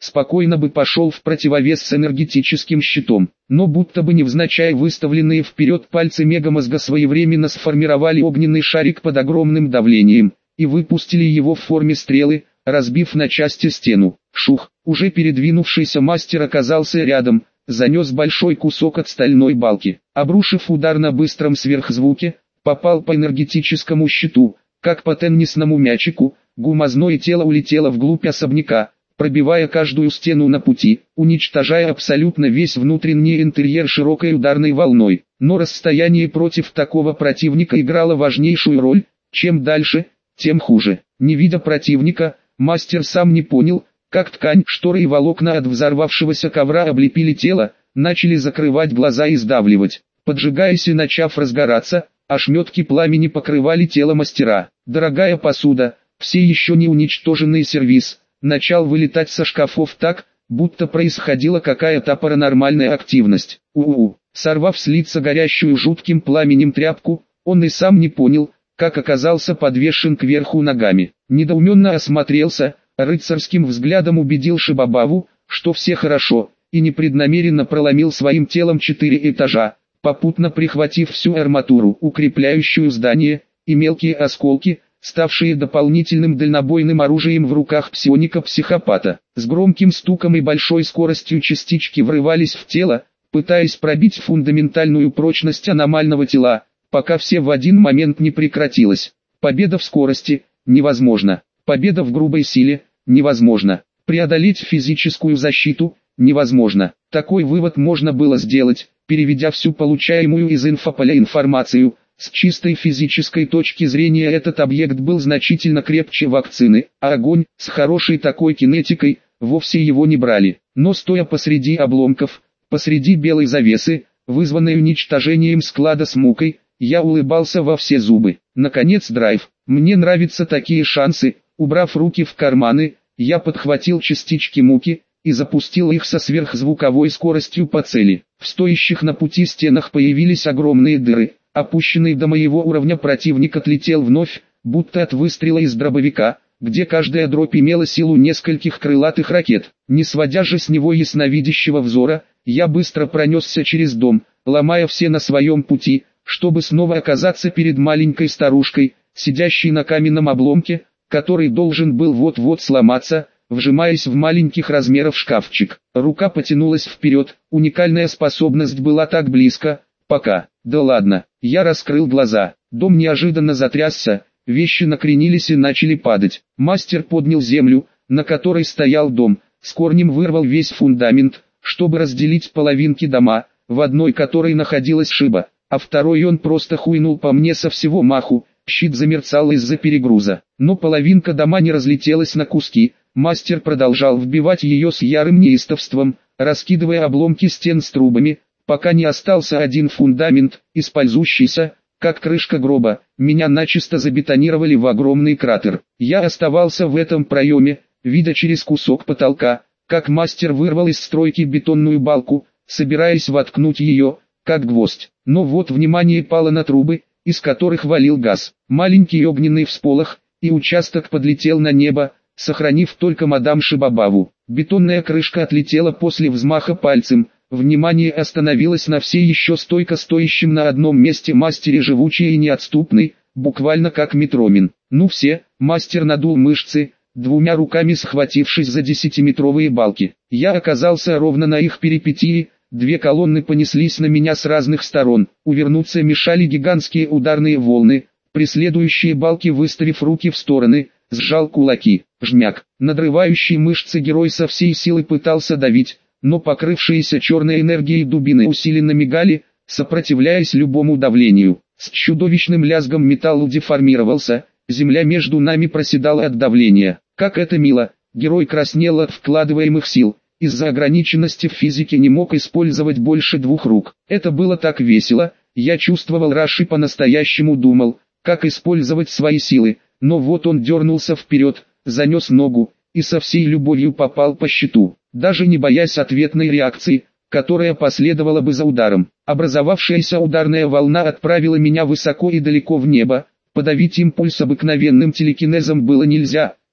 спокойно бы пошел в противовес с энергетическим щитом. Но будто бы невзначай выставленные вперед пальцы мегамозга своевременно сформировали огненный шарик под огромным давлением, и выпустили его в форме стрелы, разбив на части стену. Шух, уже передвинувшийся мастер оказался рядом, занес большой кусок от стальной балки. Обрушив удар на быстром сверхзвуке, попал по энергетическому щиту, как по теннисному мячику, гумозное тело улетело вглубь особняка, пробивая каждую стену на пути, уничтожая абсолютно весь внутренний интерьер широкой ударной волной. Но расстояние против такого противника играло важнейшую роль, чем дальше, тем хуже. Не видя противника, мастер сам не понял, как ткань, шторы и волокна от взорвавшегося ковра облепили тело, начали закрывать глаза и сдавливать. Поджигаясь и начав разгораться, ошметки пламени покрывали тело мастера. Дорогая посуда, все еще не уничтоженный сервиз, начал вылетать со шкафов так, будто происходила какая-то паранормальная активность. У-у-у, сорвав с лица горящую жутким пламенем тряпку, он и сам не понял, как оказался подвешен кверху ногами. Недоуменно осмотрелся, рыцарским взглядом убедил Шибабаву, что все хорошо, и непреднамеренно проломил своим телом четыре этажа, попутно прихватив всю арматуру, укрепляющую здание, и мелкие осколки, ставшие дополнительным дальнобойным оружием в руках псионика-психопата. С громким стуком и большой скоростью частички врывались в тело, пытаясь пробить фундаментальную прочность аномального тела, пока все в один момент не прекратилось. Победа в скорости – невозможно. Победа в грубой силе – невозможно. Преодолеть физическую защиту – невозможно. Такой вывод можно было сделать, переведя всю получаемую из инфополя информацию. С чистой физической точки зрения этот объект был значительно крепче вакцины, а огонь, с хорошей такой кинетикой, вовсе его не брали. Но стоя посреди обломков, посреди белой завесы, вызванной уничтожением склада с мукой, я улыбался во все зубы. Наконец драйв. Мне нравятся такие шансы. Убрав руки в карманы, я подхватил частички муки и запустил их со сверхзвуковой скоростью по цели. В стоящих на пути стенах появились огромные дыры. Опущенный до моего уровня противник отлетел вновь, будто от выстрела из дробовика, где каждая дробь имела силу нескольких крылатых ракет. Не сводя же с него ясновидящего взора, я быстро пронесся через дом, ломая все на своем пути, чтобы снова оказаться перед маленькой старушкой, сидящей на каменном обломке, который должен был вот-вот сломаться, вжимаясь в маленьких размеров шкафчик. Рука потянулась вперед, уникальная способность была так близко, пока... Да ладно, я раскрыл глаза, дом неожиданно затрясся, вещи накренились и начали падать. Мастер поднял землю, на которой стоял дом, с корнем вырвал весь фундамент, чтобы разделить половинки дома, в одной которой находилась шиба, а второй он просто хуйнул по мне со всего маху. Щит замерцал из-за перегруза, но половинка дома не разлетелась на куски. Мастер продолжал вбивать ее с ярым неистовством, раскидывая обломки стен с трубами, пока не остался один фундамент, использующийся, как крышка гроба. Меня начисто забетонировали в огромный кратер. Я оставался в этом проеме, видя через кусок потолка, как мастер вырвал из стройки бетонную балку, собираясь воткнуть ее, как гвоздь. Но вот внимание пало на трубы, из которых валил газ. Маленький огненный всполох, и участок подлетел на небо, сохранив только мадам Шибабаву. Бетонная крышка отлетела после взмаха пальцем. Внимание остановилось на все еще стойко стоящем на одном месте мастере, живучий и неотступный, буквально как метромин. Ну все, мастер надул мышцы, двумя руками схватившись за десятиметровые балки. Я оказался ровно на их перипетии. Две колонны понеслись на меня с разных сторон, увернуться мешали гигантские ударные волны, преследующие балки, выставив руки в стороны, сжал кулаки, жмяк. Надрывающий мышцы герой со всей силы пытался давить, но покрывшиеся черной энергией дубины усиленно мигали, сопротивляясь любому давлению. С чудовищным лязгом металл деформировался, земля между нами проседала от давления. Как это мило, герой краснел от вкладываемых сил. Из-за ограниченности в физике не мог использовать больше двух рук. Это было так весело, я чувствовал Раши, по-настоящему думал, как использовать свои силы, но вот он дернулся вперед, занес ногу, и со всей любовью попал по щиту, даже не боясь ответной реакции, которая последовала бы за ударом. Образовавшаяся ударная волна отправила меня высоко и далеко в небо, подавить импульс обыкновенным телекинезом было нельзя,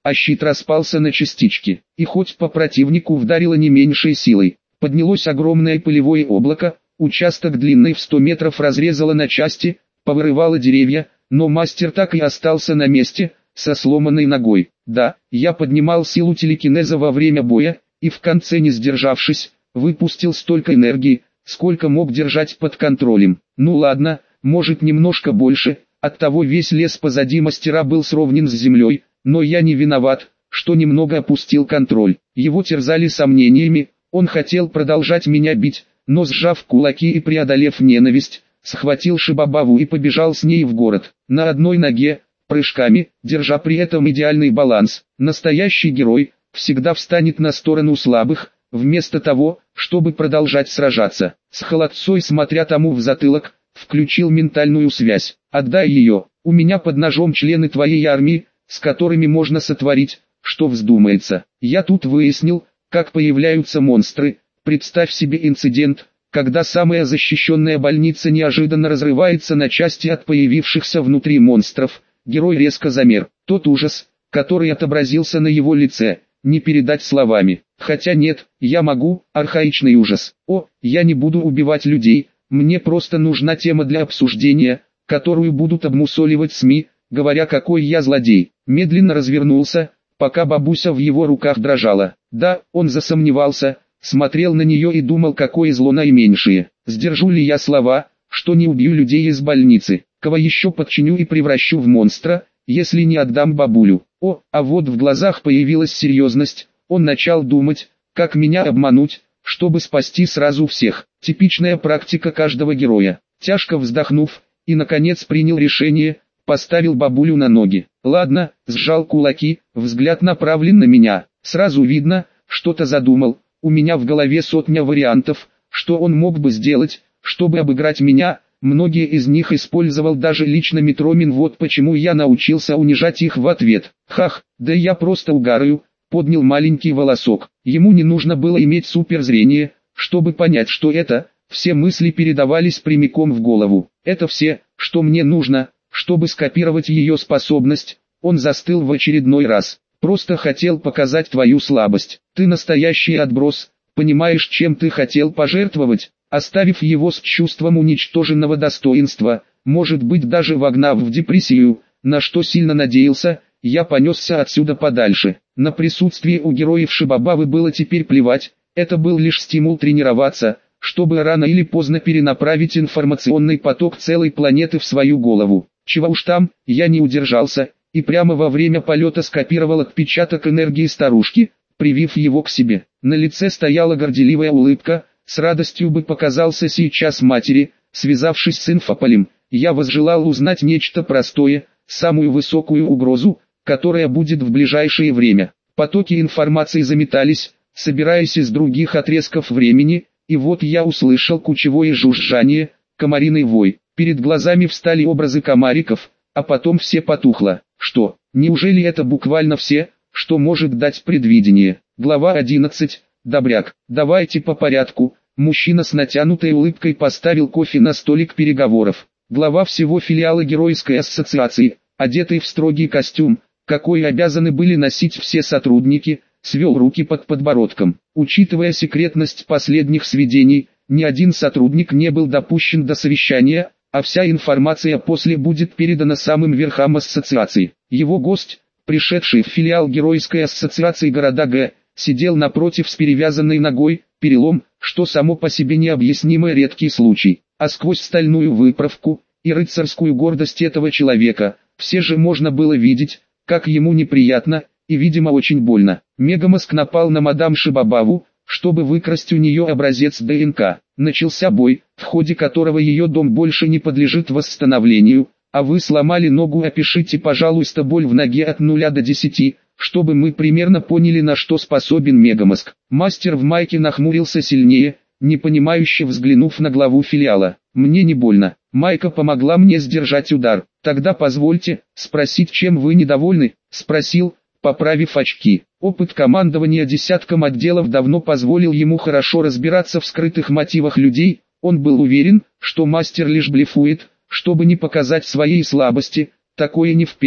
а щит распался на частички. И хоть по противнику вдарило не меньшей силой, поднялось огромное пылевое облако, участок длиной в сто метров разрезало на части, повырывало деревья, но мастер так и остался на месте, со сломанной ногой. Да, я поднимал силу телекинеза во время боя, и в конце, не сдержавшись, выпустил столько энергии, сколько мог держать под контролем. Ну ладно, может немножко больше, оттого весь лес позади мастера был сровнен с землей, но я не виноват, что немного опустил контроль. Его терзали сомнениями, он хотел продолжать меня бить, но сжав кулаки и преодолев ненависть, схватил Шибабаву и побежал с ней в город, на одной ноге, прыжками, держа при этом идеальный баланс. Настоящий герой всегда встанет на сторону слабых, вместо того, чтобы продолжать сражаться. С холодцой, смотря тому в затылок, включил ментальную связь. «Отдай ее, у меня под ножом члены твоей армии, с которыми можно сотворить, что вздумается. Я тут выяснил, как появляются монстры. Представь себе инцидент, когда самая защищенная больница неожиданно разрывается на части от появившихся внутри монстров». Герой резко замер. Тот ужас, который отобразился на его лице, не передать словами. Хотя нет, я могу, архаичный ужас. О, я не буду убивать людей, мне просто нужна тема для обсуждения, которую будут обмусоливать СМИ, говоря, какой я злодей. Медленно развернулся, пока бабуся в его руках дрожала. Да, он засомневался, смотрел на нее и думал, какое зло наименьшее. Сдержу ли я слова, что не убью людей из больницы? Кого еще подчиню и превращу в монстра, если не отдам бабулю? О, а вот в глазах появилась серьезность, он начал думать, как меня обмануть, чтобы спасти сразу всех. Типичная практика каждого героя. Тяжко вздохнув, и наконец принял решение, поставил бабулю на ноги. Ладно, сжал кулаки, взгляд направлен на меня. Сразу видно, что-то задумал, у меня в голове сотня вариантов, что он мог бы сделать, чтобы обыграть меня. Многие из них использовал даже лично Митромин, вот почему я научился унижать их в ответ. Хах, да я просто угараю, поднял маленький волосок. Ему не нужно было иметь суперзрение, чтобы понять, что это, все мысли передавались прямиком в голову. Это все, что мне нужно, чтобы скопировать ее способность. Он застыл в очередной раз. Просто хотел показать твою слабость. Ты настоящий отброс, понимаешь, чем ты хотел пожертвовать? Оставив его с чувством уничтоженного достоинства, может быть даже вогнав в депрессию, на что сильно надеялся, я понесся отсюда подальше. На присутствие у героев Шибабавы было теперь плевать, это был лишь стимул тренироваться, чтобы рано или поздно перенаправить информационный поток целой планеты в свою голову. Чего уж там, я не удержался, и прямо во время полета скопировал отпечаток энергии старушки, привив его к себе. На лице стояла горделивая улыбка. С радостью бы показался сейчас матери, связавшись с Инфополем, я возжелал узнать нечто простое, самую высокую угрозу, которая будет в ближайшее время. Потоки информации заметались, собираясь из других отрезков времени, и вот я услышал кучевое жужжание, комариный вой. Перед глазами встали образы комариков, а потом все потухло. Что, неужели это буквально все, что может дать предвидение? Глава одиннадцать. Добряк, давайте по порядку. Мужчина с натянутой улыбкой поставил кофе на столик переговоров. Глава всего филиала Геройской ассоциации, одетый в строгий костюм, какой обязаны были носить все сотрудники, свел руки под подбородком. Учитывая секретность последних сведений, ни один сотрудник не был допущен до совещания, а вся информация после будет передана самым верхам ассоциации. Его гость, пришедший в филиал Геройской ассоциации города Г, сидел напротив с перевязанной ногой, перелом, что само по себе необъяснимый редкий случай, а сквозь стальную выправку и рыцарскую гордость этого человека, все же можно было видеть, как ему неприятно и, видимо, очень больно. Мегамозг напал на мадам Шибабаву, чтобы выкрасть у нее образец ДНК. Начался бой, в ходе которого ее дом больше не подлежит восстановлению, а вы сломали ногу. Опишите, пожалуйста, боль в ноге от нуля до десяти. Чтобы мы примерно поняли, на что способен Мегамозг. Мастер в майке нахмурился сильнее, непонимающе взглянув на главу филиала. Мне не больно. Майка помогла мне сдержать удар. Тогда позвольте спросить, чем вы недовольны? Спросил, поправив очки. Опыт командования десятком отделов давно позволил ему хорошо разбираться в скрытых мотивах людей. Он был уверен, что мастер лишь блефует, чтобы не показать своей слабости. Такое не в первый,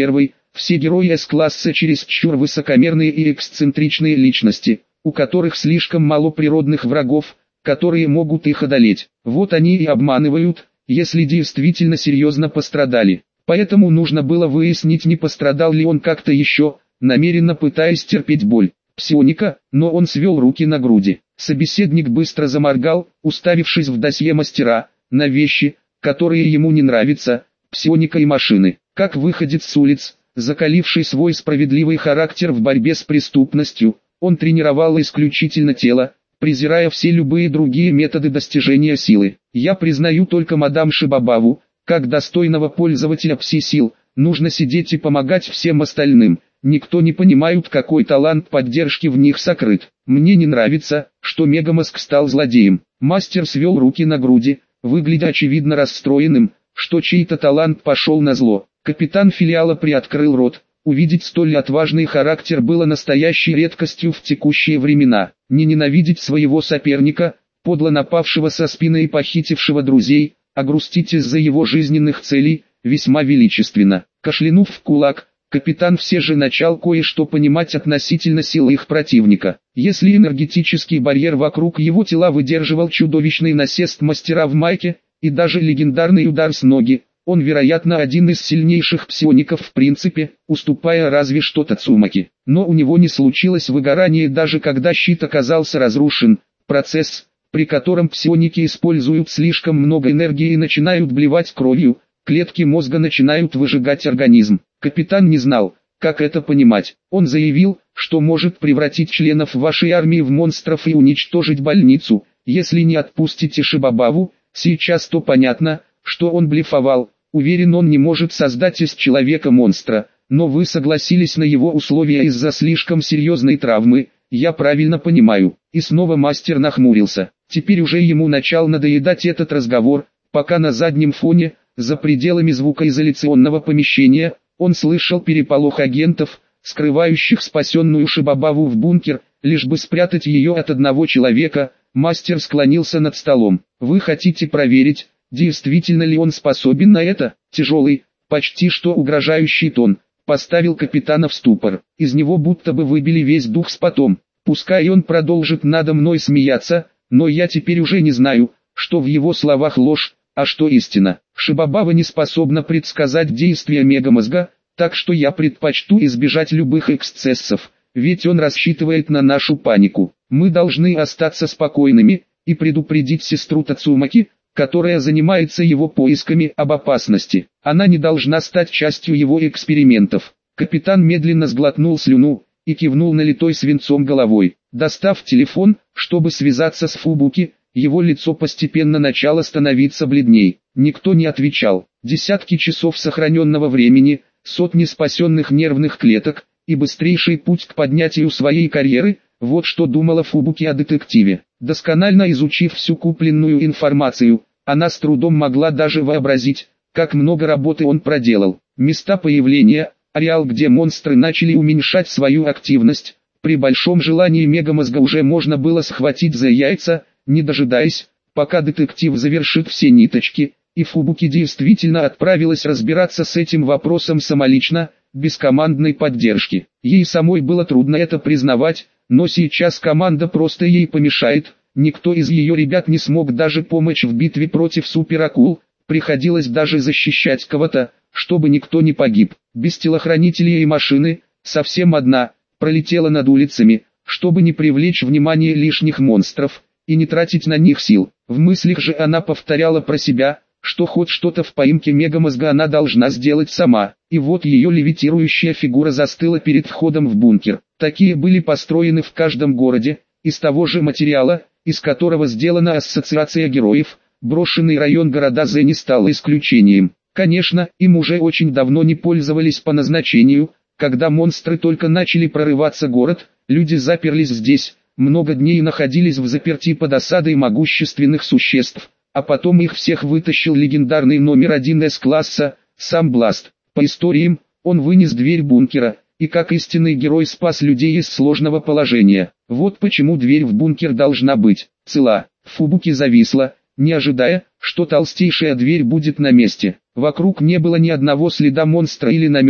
Все герои С-класса чересчур высокомерные и эксцентричные личности, у которых слишком мало природных врагов, которые могут их одолеть. Вот они и обманывают, если действительно серьезно пострадали. Поэтому нужно было выяснить, не пострадал ли он как-то еще, намеренно пытаясь терпеть боль псионика, но он свел руки на груди. Собеседник быстро заморгал, уставившись в досье мастера, на вещи, которые ему не нравятся, псионика и машины. Как выходец с улиц, закаливший свой справедливый характер в борьбе с преступностью, он тренировал исключительно тело, презирая все любые другие методы достижения силы. Я признаю только мадам Шибабаву, как достойного пользователя пси-сил, нужно сидеть и помогать всем остальным. Никто не понимает, какой талант поддержки в них сокрыт. Мне не нравится, что Мегамозг стал злодеем. Мастер свел руки на груди, выглядя очевидно расстроенным, что чей-то талант пошел на зло. Капитан филиала приоткрыл рот. Увидеть столь отважный характер было настоящей редкостью в текущие времена. Не ненавидеть своего соперника, подло напавшего со спины и похитившего друзей, а грустить из-за его жизненных целей, весьма величественно. Кашлянув в кулак, капитан все же начал кое-что понимать относительно сил их противника. Если энергетический барьер вокруг его тела выдерживал чудовищный насест мастера в майке, и даже легендарный удар с ноги, он, вероятно, один из сильнейших псиоников в принципе, уступая разве что Тацумаки. Но у него не случилось выгорание, даже когда щит оказался разрушен. Процесс, при котором псионики используют слишком много энергии и начинают блевать кровью, клетки мозга начинают выжигать организм. Капитан не знал, как это понимать. Он заявил, что может превратить членов вашей армии в монстров и уничтожить больницу, если не отпустите Шибабаву. Сейчас то понятно, что он блефовал. Уверен, он не может создать из человека монстра, но вы согласились на его условия из-за слишком серьезной травмы, я правильно понимаю. И снова мастер нахмурился. Теперь уже ему начал надоедать этот разговор, пока на заднем фоне, за пределами звукоизоляционного помещения, он слышал переполох агентов, скрывающих спасенную Шибабаву в бункер, лишь бы спрятать ее от одного человека. Мастер склонился над столом. Вы хотите проверить, действительно ли он способен на это? Тяжелый, почти что угрожающий тон, поставил капитана в ступор. Из него будто бы выбили весь дух с потом. Пускай он продолжит надо мной смеяться, но я теперь уже не знаю, что в его словах ложь, а что истина. Шибабава не способна предсказать действия Мегамозга, так что я предпочту избежать любых эксцессов, ведь он рассчитывает на нашу панику. Мы должны остаться спокойными и предупредить сестру Тацумаки, которая занимается его поисками, об опасности. Она не должна стать частью его экспериментов. Капитан медленно сглотнул слюну и кивнул налитой свинцом головой. Достав телефон, чтобы связаться с Фубуки, его лицо постепенно начало становиться бледней. Никто не отвечал. Десятки часов сохраненного времени, сотни спасенных нервных клеток и быстрейший путь к поднятию своей карьеры – вот что думала Фубуки о детективе. Досконально изучив всю купленную информацию, она с трудом могла даже вообразить, как много работы он проделал. Места появления, ареал, где монстры начали уменьшать свою активность. При большом желании Мегамозга уже можно было схватить за яйца, не дожидаясь, пока детектив завершит все ниточки, и Фубуки действительно отправилась разбираться с этим вопросом самолично, без командной поддержки. Ей самой было трудно это признавать, но сейчас команда просто ей помешает. Никто из ее ребят не смог даже помочь в битве против суперакул, приходилось даже защищать кого-то, чтобы никто не погиб. Без телохранителей и машины, совсем одна, пролетела над улицами, чтобы не привлечь внимание лишних монстров и не тратить на них сил. В мыслях же она повторяла про себя, что хоть что-то в поимке Мегамозга она должна сделать сама. И вот ее левитирующая фигура застыла перед входом в бункер. Такие были построены в каждом городе, из того же материала, из которого сделана ассоциация героев. Брошенный район города Зе не стал исключением. Конечно, им уже очень давно не пользовались по назначению. Когда монстры только начали прорываться город, люди заперлись здесь, много дней находились в заперти под осадой могущественных существ. А потом их всех вытащил легендарный номер один С-класса, сам Бласт. По историям, он вынес дверь бункера, и как истинный герой спас людей из сложного положения. Вот почему дверь в бункер должна быть цела. Фубуки зависла, не ожидая, что толстейшая дверь будет на месте. Вокруг не было ни одного следа монстра или намека,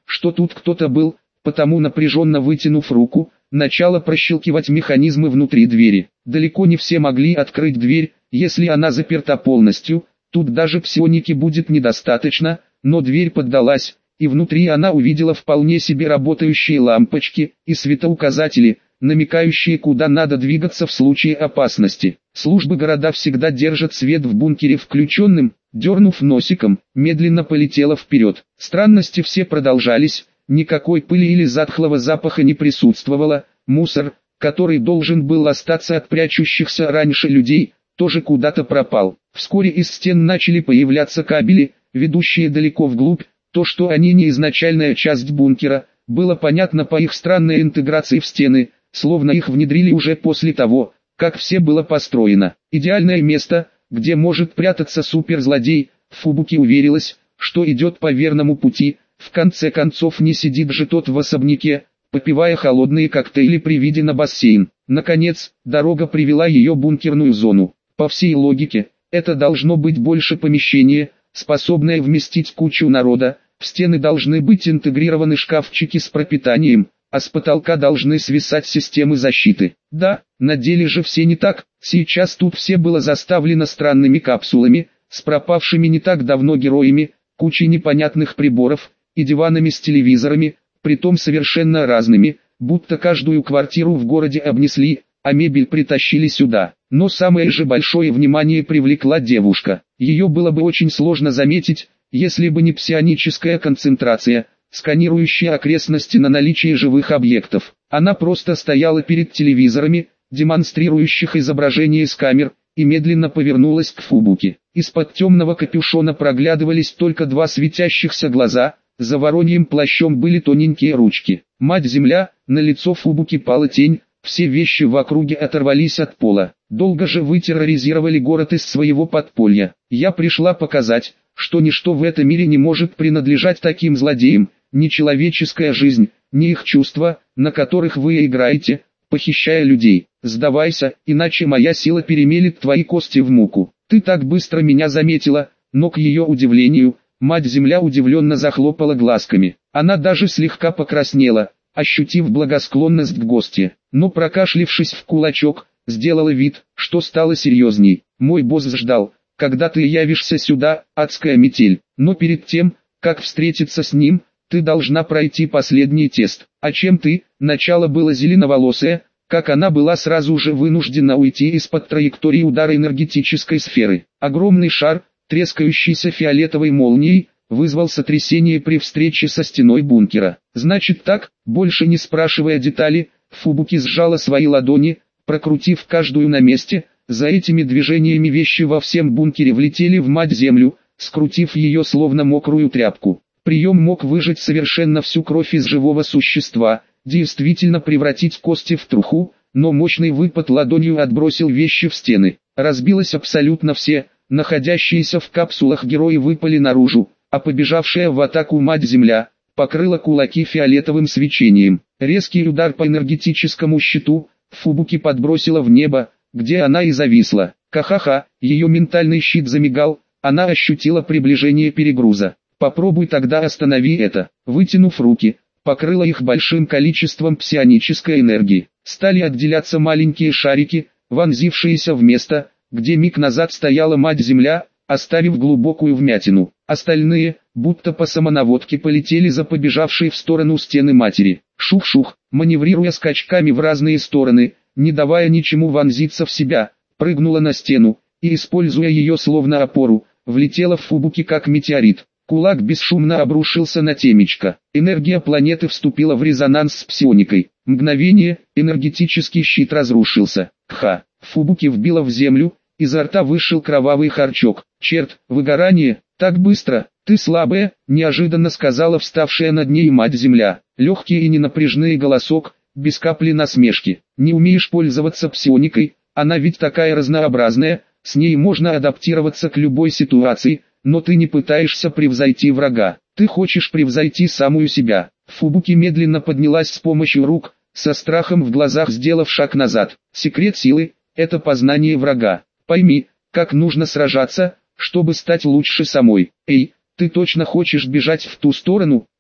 что тут кто-то был, потому напряженно вытянув руку, начала прощелкивать механизмы внутри двери. Далеко не все могли открыть дверь, если она заперта полностью, тут даже псионики будет недостаточно, но дверь поддалась, и внутри она увидела вполне себе работающие лампочки и светоуказатели, намекающие, куда надо двигаться в случае опасности. Службы города всегда держат свет в бункере включенным. Дернув носиком, медленно полетела вперед. Странности все продолжались, никакой пыли или затхлого запаха не присутствовало, мусор, который должен был остаться от прячущихся раньше людей, тоже куда-то пропал. Вскоре из стен начали появляться кабели, ведущие далеко вглубь. То, что они не изначальная часть бункера, было понятно по их странной интеграции в стены, словно их внедрили уже после того, как все было построено. Идеальное место, где может прятаться суперзлодей. Фубуки уверилась, что идет по верному пути, в конце концов не сидит же тот в особняке, попивая холодные коктейли при виде на бассейн. Наконец, дорога привела ее в бункерную зону. По всей логике, это должно быть больше помещение, способное вместить кучу народа, в стены должны быть интегрированы шкафчики с пропитанием, а с потолка должны свисать системы защиты. Да, на деле же все не так, сейчас тут все было заставлено странными капсулами, с пропавшими не так давно героями, кучей непонятных приборов, и диванами с телевизорами, притом совершенно разными, будто каждую квартиру в городе обнесли, а мебель притащили сюда. Но самое же большое внимание привлекла девушка. Ее было бы очень сложно заметить, если бы не псионическая концентрация, сканирующая окрестности на наличие живых объектов. Она просто стояла перед телевизорами, демонстрирующих изображение с камер, и медленно повернулась к Фубуки. Из-под темного капюшона проглядывались только два светящихся глаза, за вороньим плащом были тоненькие ручки. Мать-Земля, на лицо Фубуки пала тень, все вещи в округе оторвались от пола. Долго же вы терроризировали город из своего подполья. Я пришла показать, что ничто в этом мире не может принадлежать таким злодеям, ни человеческая жизнь, ни их чувства, на которых вы играете, похищая людей. Сдавайся, иначе моя сила перемелет твои кости в муку. Ты так быстро меня заметила, но к ее удивлению, Мать-Земля удивленно захлопала глазками. Она даже слегка покраснела, ощутив благосклонность к гостье, но прокашлившись в кулачок, сделала вид, что стало серьезней. Мой босс ждал, когда ты явишься сюда, адская метель, но перед тем, как встретиться с ним, ты должна пройти последний тест. А чем ты? Начало было зеленоволосое, как она была сразу же вынуждена уйти из-под траектории удара энергетической сферы. Огромный шар, трескающийся фиолетовой молнией, вызвал сотрясение при встрече со стеной бункера. Значит так, больше не спрашивая детали, Фубуки сжала свои ладони, прокрутив каждую на месте. За этими движениями вещи во всем бункере влетели в мать-землю, скрутив ее словно мокрую тряпку. Прием мог выжать совершенно всю кровь из живого существа, действительно превратить кости в труху, но мощный выпад ладонью отбросил вещи в стены. Разбилось абсолютно все, находящиеся в капсулах герои выпали наружу, а побежавшая в атаку мать-земля, покрыла кулаки фиолетовым свечением. Резкий удар по энергетическому щиту, Фубуки подбросила в небо, где она и зависла. Ха-ха-ха, ее ментальный щит замигал, она ощутила приближение перегруза. Попробуй тогда останови это. Вытянув руки, покрыла их большим количеством псионической энергии. Стали отделяться маленькие шарики, вонзившиеся в место, где миг назад стояла мать-земля, оставив глубокую вмятину. Остальные, будто по самонаводке, полетели за побежавшей в сторону стены матери. Шух-шух, маневрируя скачками в разные стороны, не давая ничему вонзиться в себя, прыгнула на стену, и, используя ее словно опору, влетела в Фубуки как метеорит. Кулак бесшумно обрушился на темечко. Энергия планеты вступила в резонанс с псионикой. Мгновение, энергетический щит разрушился. Кха, Фубуки вбила в землю, изо рта вышел кровавый харчок. Черт, выгорание, так быстро, ты слабая, неожиданно сказала вставшая над ней мать-земля. Легкий и ненапряжный голосок, без капли насмешки. Не умеешь пользоваться псионикой, она ведь такая разнообразная, с ней можно адаптироваться к любой ситуации, но ты не пытаешься превзойти врага, ты хочешь превзойти самую себя. Фубуки медленно поднялась с помощью рук, со страхом в глазах сделав шаг назад. Секрет силы – это познание врага. Пойми, как нужно сражаться, чтобы стать лучше самой. Эй, ты точно хочешь бежать в ту сторону?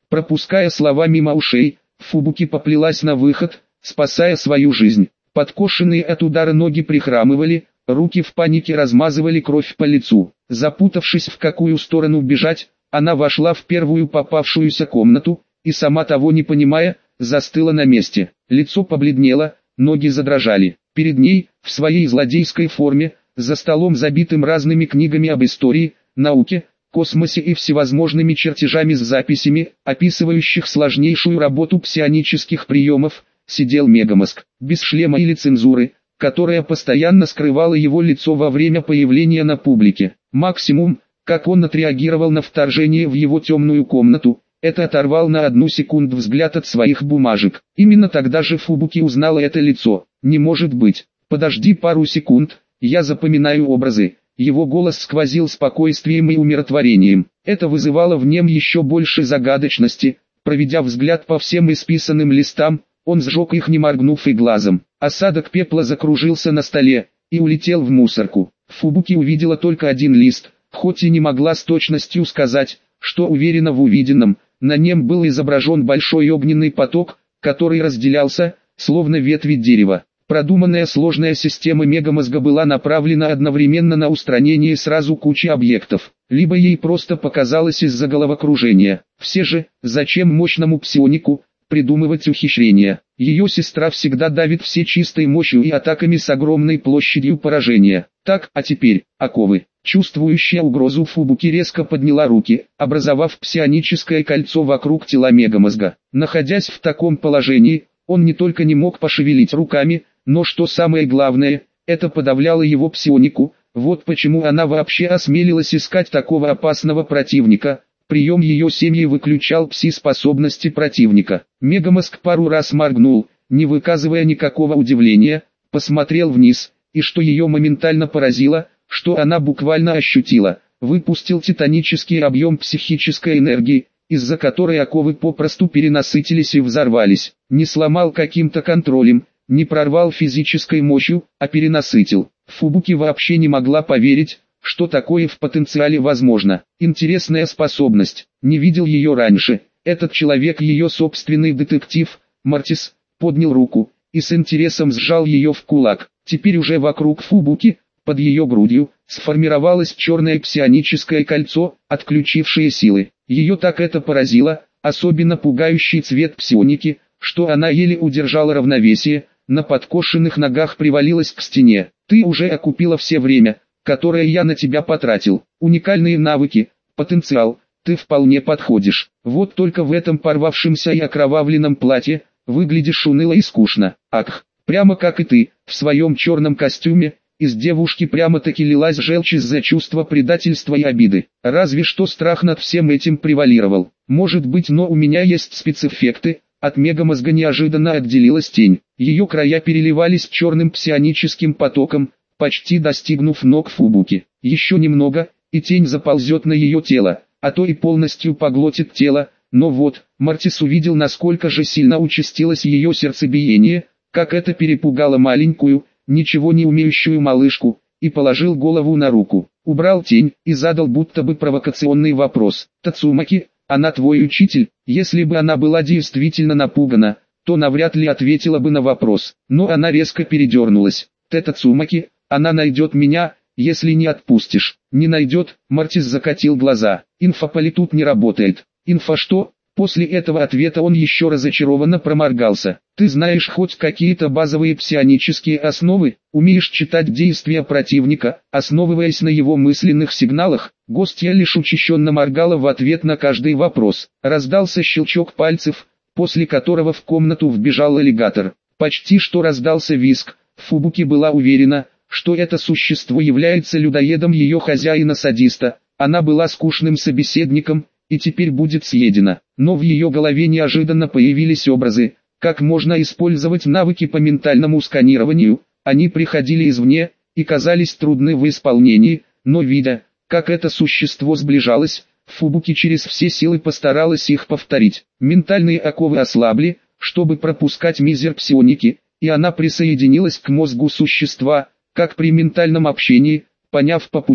Пропуская слова мимо ушей, Фубуки поплелась на выход, спасая свою жизнь. Подкошенные от удара ноги прихрамывали, руки в панике размазывали кровь по лицу. Запутавшись, в какую сторону бежать, она вошла в первую попавшуюся комнату, и сама того не понимая, застыла на месте. Лицо побледнело, ноги задрожали. Перед ней, в своей злодейской форме, за столом забитым разными книгами об истории, науке, космосе и всевозможными чертежами с записями, описывающих сложнейшую работу псионических приемов, сидел Мегамозг, без шлема или цензуры, которая постоянно скрывала его лицо во время появления на публике. Максимум, как он отреагировал на вторжение в его темную комнату, это оторвал на одну секунду взгляд от своих бумажек. Именно тогда же Фубуки узнала это лицо. «Не может быть. Подожди пару секунд, я запоминаю образы». Его голос сквозил спокойствием и умиротворением. Это вызывало в нем еще больше загадочности. Проведя взгляд по всем исписанным листам, он сжег их, не моргнув и глазом. Осадок пепла закружился на столе и улетел в мусорку. Фубуки увидела только один лист, хоть и не могла с точностью сказать, что уверена в увиденном. На нем был изображен большой огненный поток, который разделялся, словно ветви дерева. Продуманная сложная система Мегамозга была направлена одновременно на устранение сразу кучи объектов. Либо ей просто показалось из-за головокружения. Все же, зачем мощному псионику придумывать ухищрения? Ее сестра всегда давит все чистой мощью и атаками с огромной площадью поражения. Так, а теперь, оковы. Чувствующая угрозу, Фубуки резко подняла руки, образовав псионическое кольцо вокруг тела Мегамозга. Находясь в таком положении, он не только не мог пошевелить руками, но что самое главное, это подавляло его псионику. Вот почему она вообще осмелилась искать такого опасного противника. Прием ее семьи выключал пси-способности противника. Мегамозг пару раз моргнул, не выказывая никакого удивления, посмотрел вниз, и что ее моментально поразило, что она буквально ощутила, выпустил титанический объем психической энергии, из-за которой оковы попросту перенасытились и взорвались. Не сломал каким-то контролем, не прорвал физической мощью, а перенасытил. Фубуки вообще не могла поверить, что такое в потенциале возможно. Интересная способность, не видел ее раньше. Этот человек, ее собственный детектив, Мортис, поднял руку и с интересом сжал ее в кулак. Теперь уже вокруг Фубуки, под ее грудью, сформировалось черное псионическое кольцо, отключившее силы. Ее так это поразило, особенно пугающий цвет псионики, что она еле удержала равновесие, на подкошенных ногах привалилась к стене. «Ты уже окупила все время, которое я на тебя потратил. Уникальные навыки, потенциал, ты вполне подходишь. Вот только в этом порвавшемся и окровавленном платье, выглядишь уныло и скучно. Ах, прямо как и ты, в своем черном костюме». Из девушки прямо-таки лилась желчь из-за чувства предательства и обиды. Разве что страх над всем этим превалировал. Может быть, но у меня есть спецэффекты. От Мегамозга неожиданно отделилась тень. Ее края переливались черным псионическим потоком, почти достигнув ног Фубуки. Еще немного, и тень заползет на ее тело, а то и полностью поглотит тело. Но вот, Мортис увидел, насколько же сильно участилось ее сердцебиение, как это перепугало маленькую, ничего не умеющую малышку, и положил голову на руку, убрал тень и задал будто бы провокационный вопрос. «Тацумаки, она твой учитель?» Если бы она была действительно напугана, то навряд ли ответила бы на вопрос, но она резко передернулась. «Тэ Тацумаки, она найдет меня, если не отпустишь». «Не найдет», Мортис закатил глаза. «Инфополе тут не работает». «Инфа что?» После этого ответа он еще разочарованно проморгался. «Ты знаешь хоть какие-то базовые псионические основы? Умеешь читать действия противника, основываясь на его мысленных сигналах?» Гостья лишь учащенно моргала в ответ на каждый вопрос. Раздался щелчок пальцев, после которого в комнату вбежал аллигатор. Почти что раздался визг. Фубуки была уверена, что это существо является людоедом ее хозяина-садиста. Она была скучным собеседником, и теперь будет съедена. Но в ее голове неожиданно появились образы, как можно использовать навыки по ментальному сканированию. Они приходили извне, и казались трудны в исполнении, но видя, как это существо сближалось, Фубуки через все силы постаралась их повторить. Ментальные оковы ослабли, чтобы пропускать мизер псионики, и она присоединилась к мозгу существа, как при ментальном общении, поняв по пути,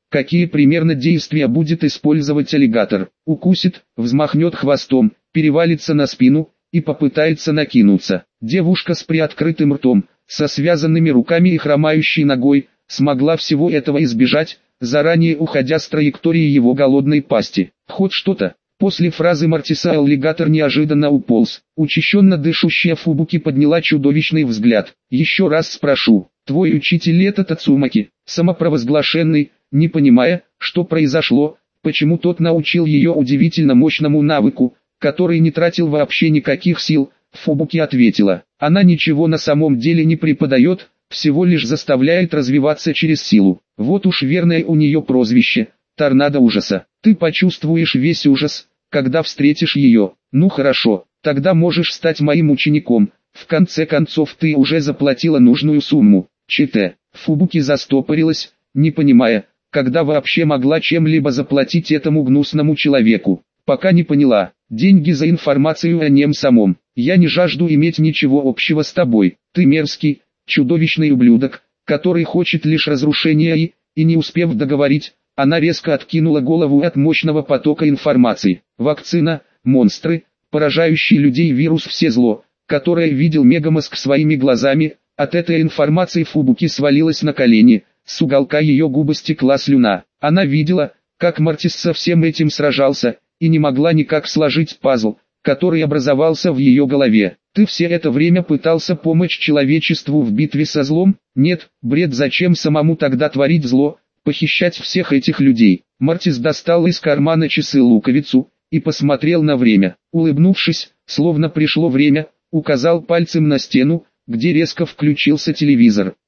какие примерно действия будет использовать аллигатор. Укусит, взмахнет хвостом, перевалится на спину и попытается накинуться. Девушка с приоткрытым ртом, со связанными руками и хромающей ногой, смогла всего этого избежать, заранее уходя с траектории его голодной пасти. Хоть что-то. После фразы Мортиса аллигатор неожиданно уполз. Учащенно дышущая Фубуки подняла чудовищный взгляд. «Еще раз спрошу, твой учитель это Тацумаки, самопровозглашенный, не понимая, что произошло, почему тот научил ее удивительно мощному навыку, который не тратил вообще никаких сил?» Фубуки ответила: «Она ничего на самом деле не преподает, всего лишь заставляет развиваться через силу. Вот уж верное у нее прозвище – торнадо ужаса. Ты почувствуешь весь ужас, когда встретишь ее. Ну хорошо, тогда можешь стать моим учеником, в конце концов ты уже заплатила нужную сумму». ЧТ. Фубуки застопорилась, не понимая, когда вообще могла чем-либо заплатить этому гнусному человеку. Пока не поняла. Деньги за информацию о нем самом. Я не жажду иметь ничего общего с тобой. Ты мерзкий, чудовищный ублюдок, который хочет лишь разрушения и, и не успев договорить, она резко откинула голову от мощного потока информации. Вакцина, монстры, поражающий людей вирус все зло, которое видел Мегамозг своими глазами. От этой информации Фубуки свалилась на колени, с уголка ее губы стекла слюна. Она видела, как Мортис со всем этим сражался, и не могла никак сложить пазл, который образовался в ее голове. Ты все это время пытался помочь человечеству в битве со злом? Нет, бред, зачем самому тогда творить зло, похищать всех этих людей? Мортис достал из кармана часы-луковицу и посмотрел на время. Улыбнувшись, словно пришло время, указал пальцем на стену, где резко включился телевизор.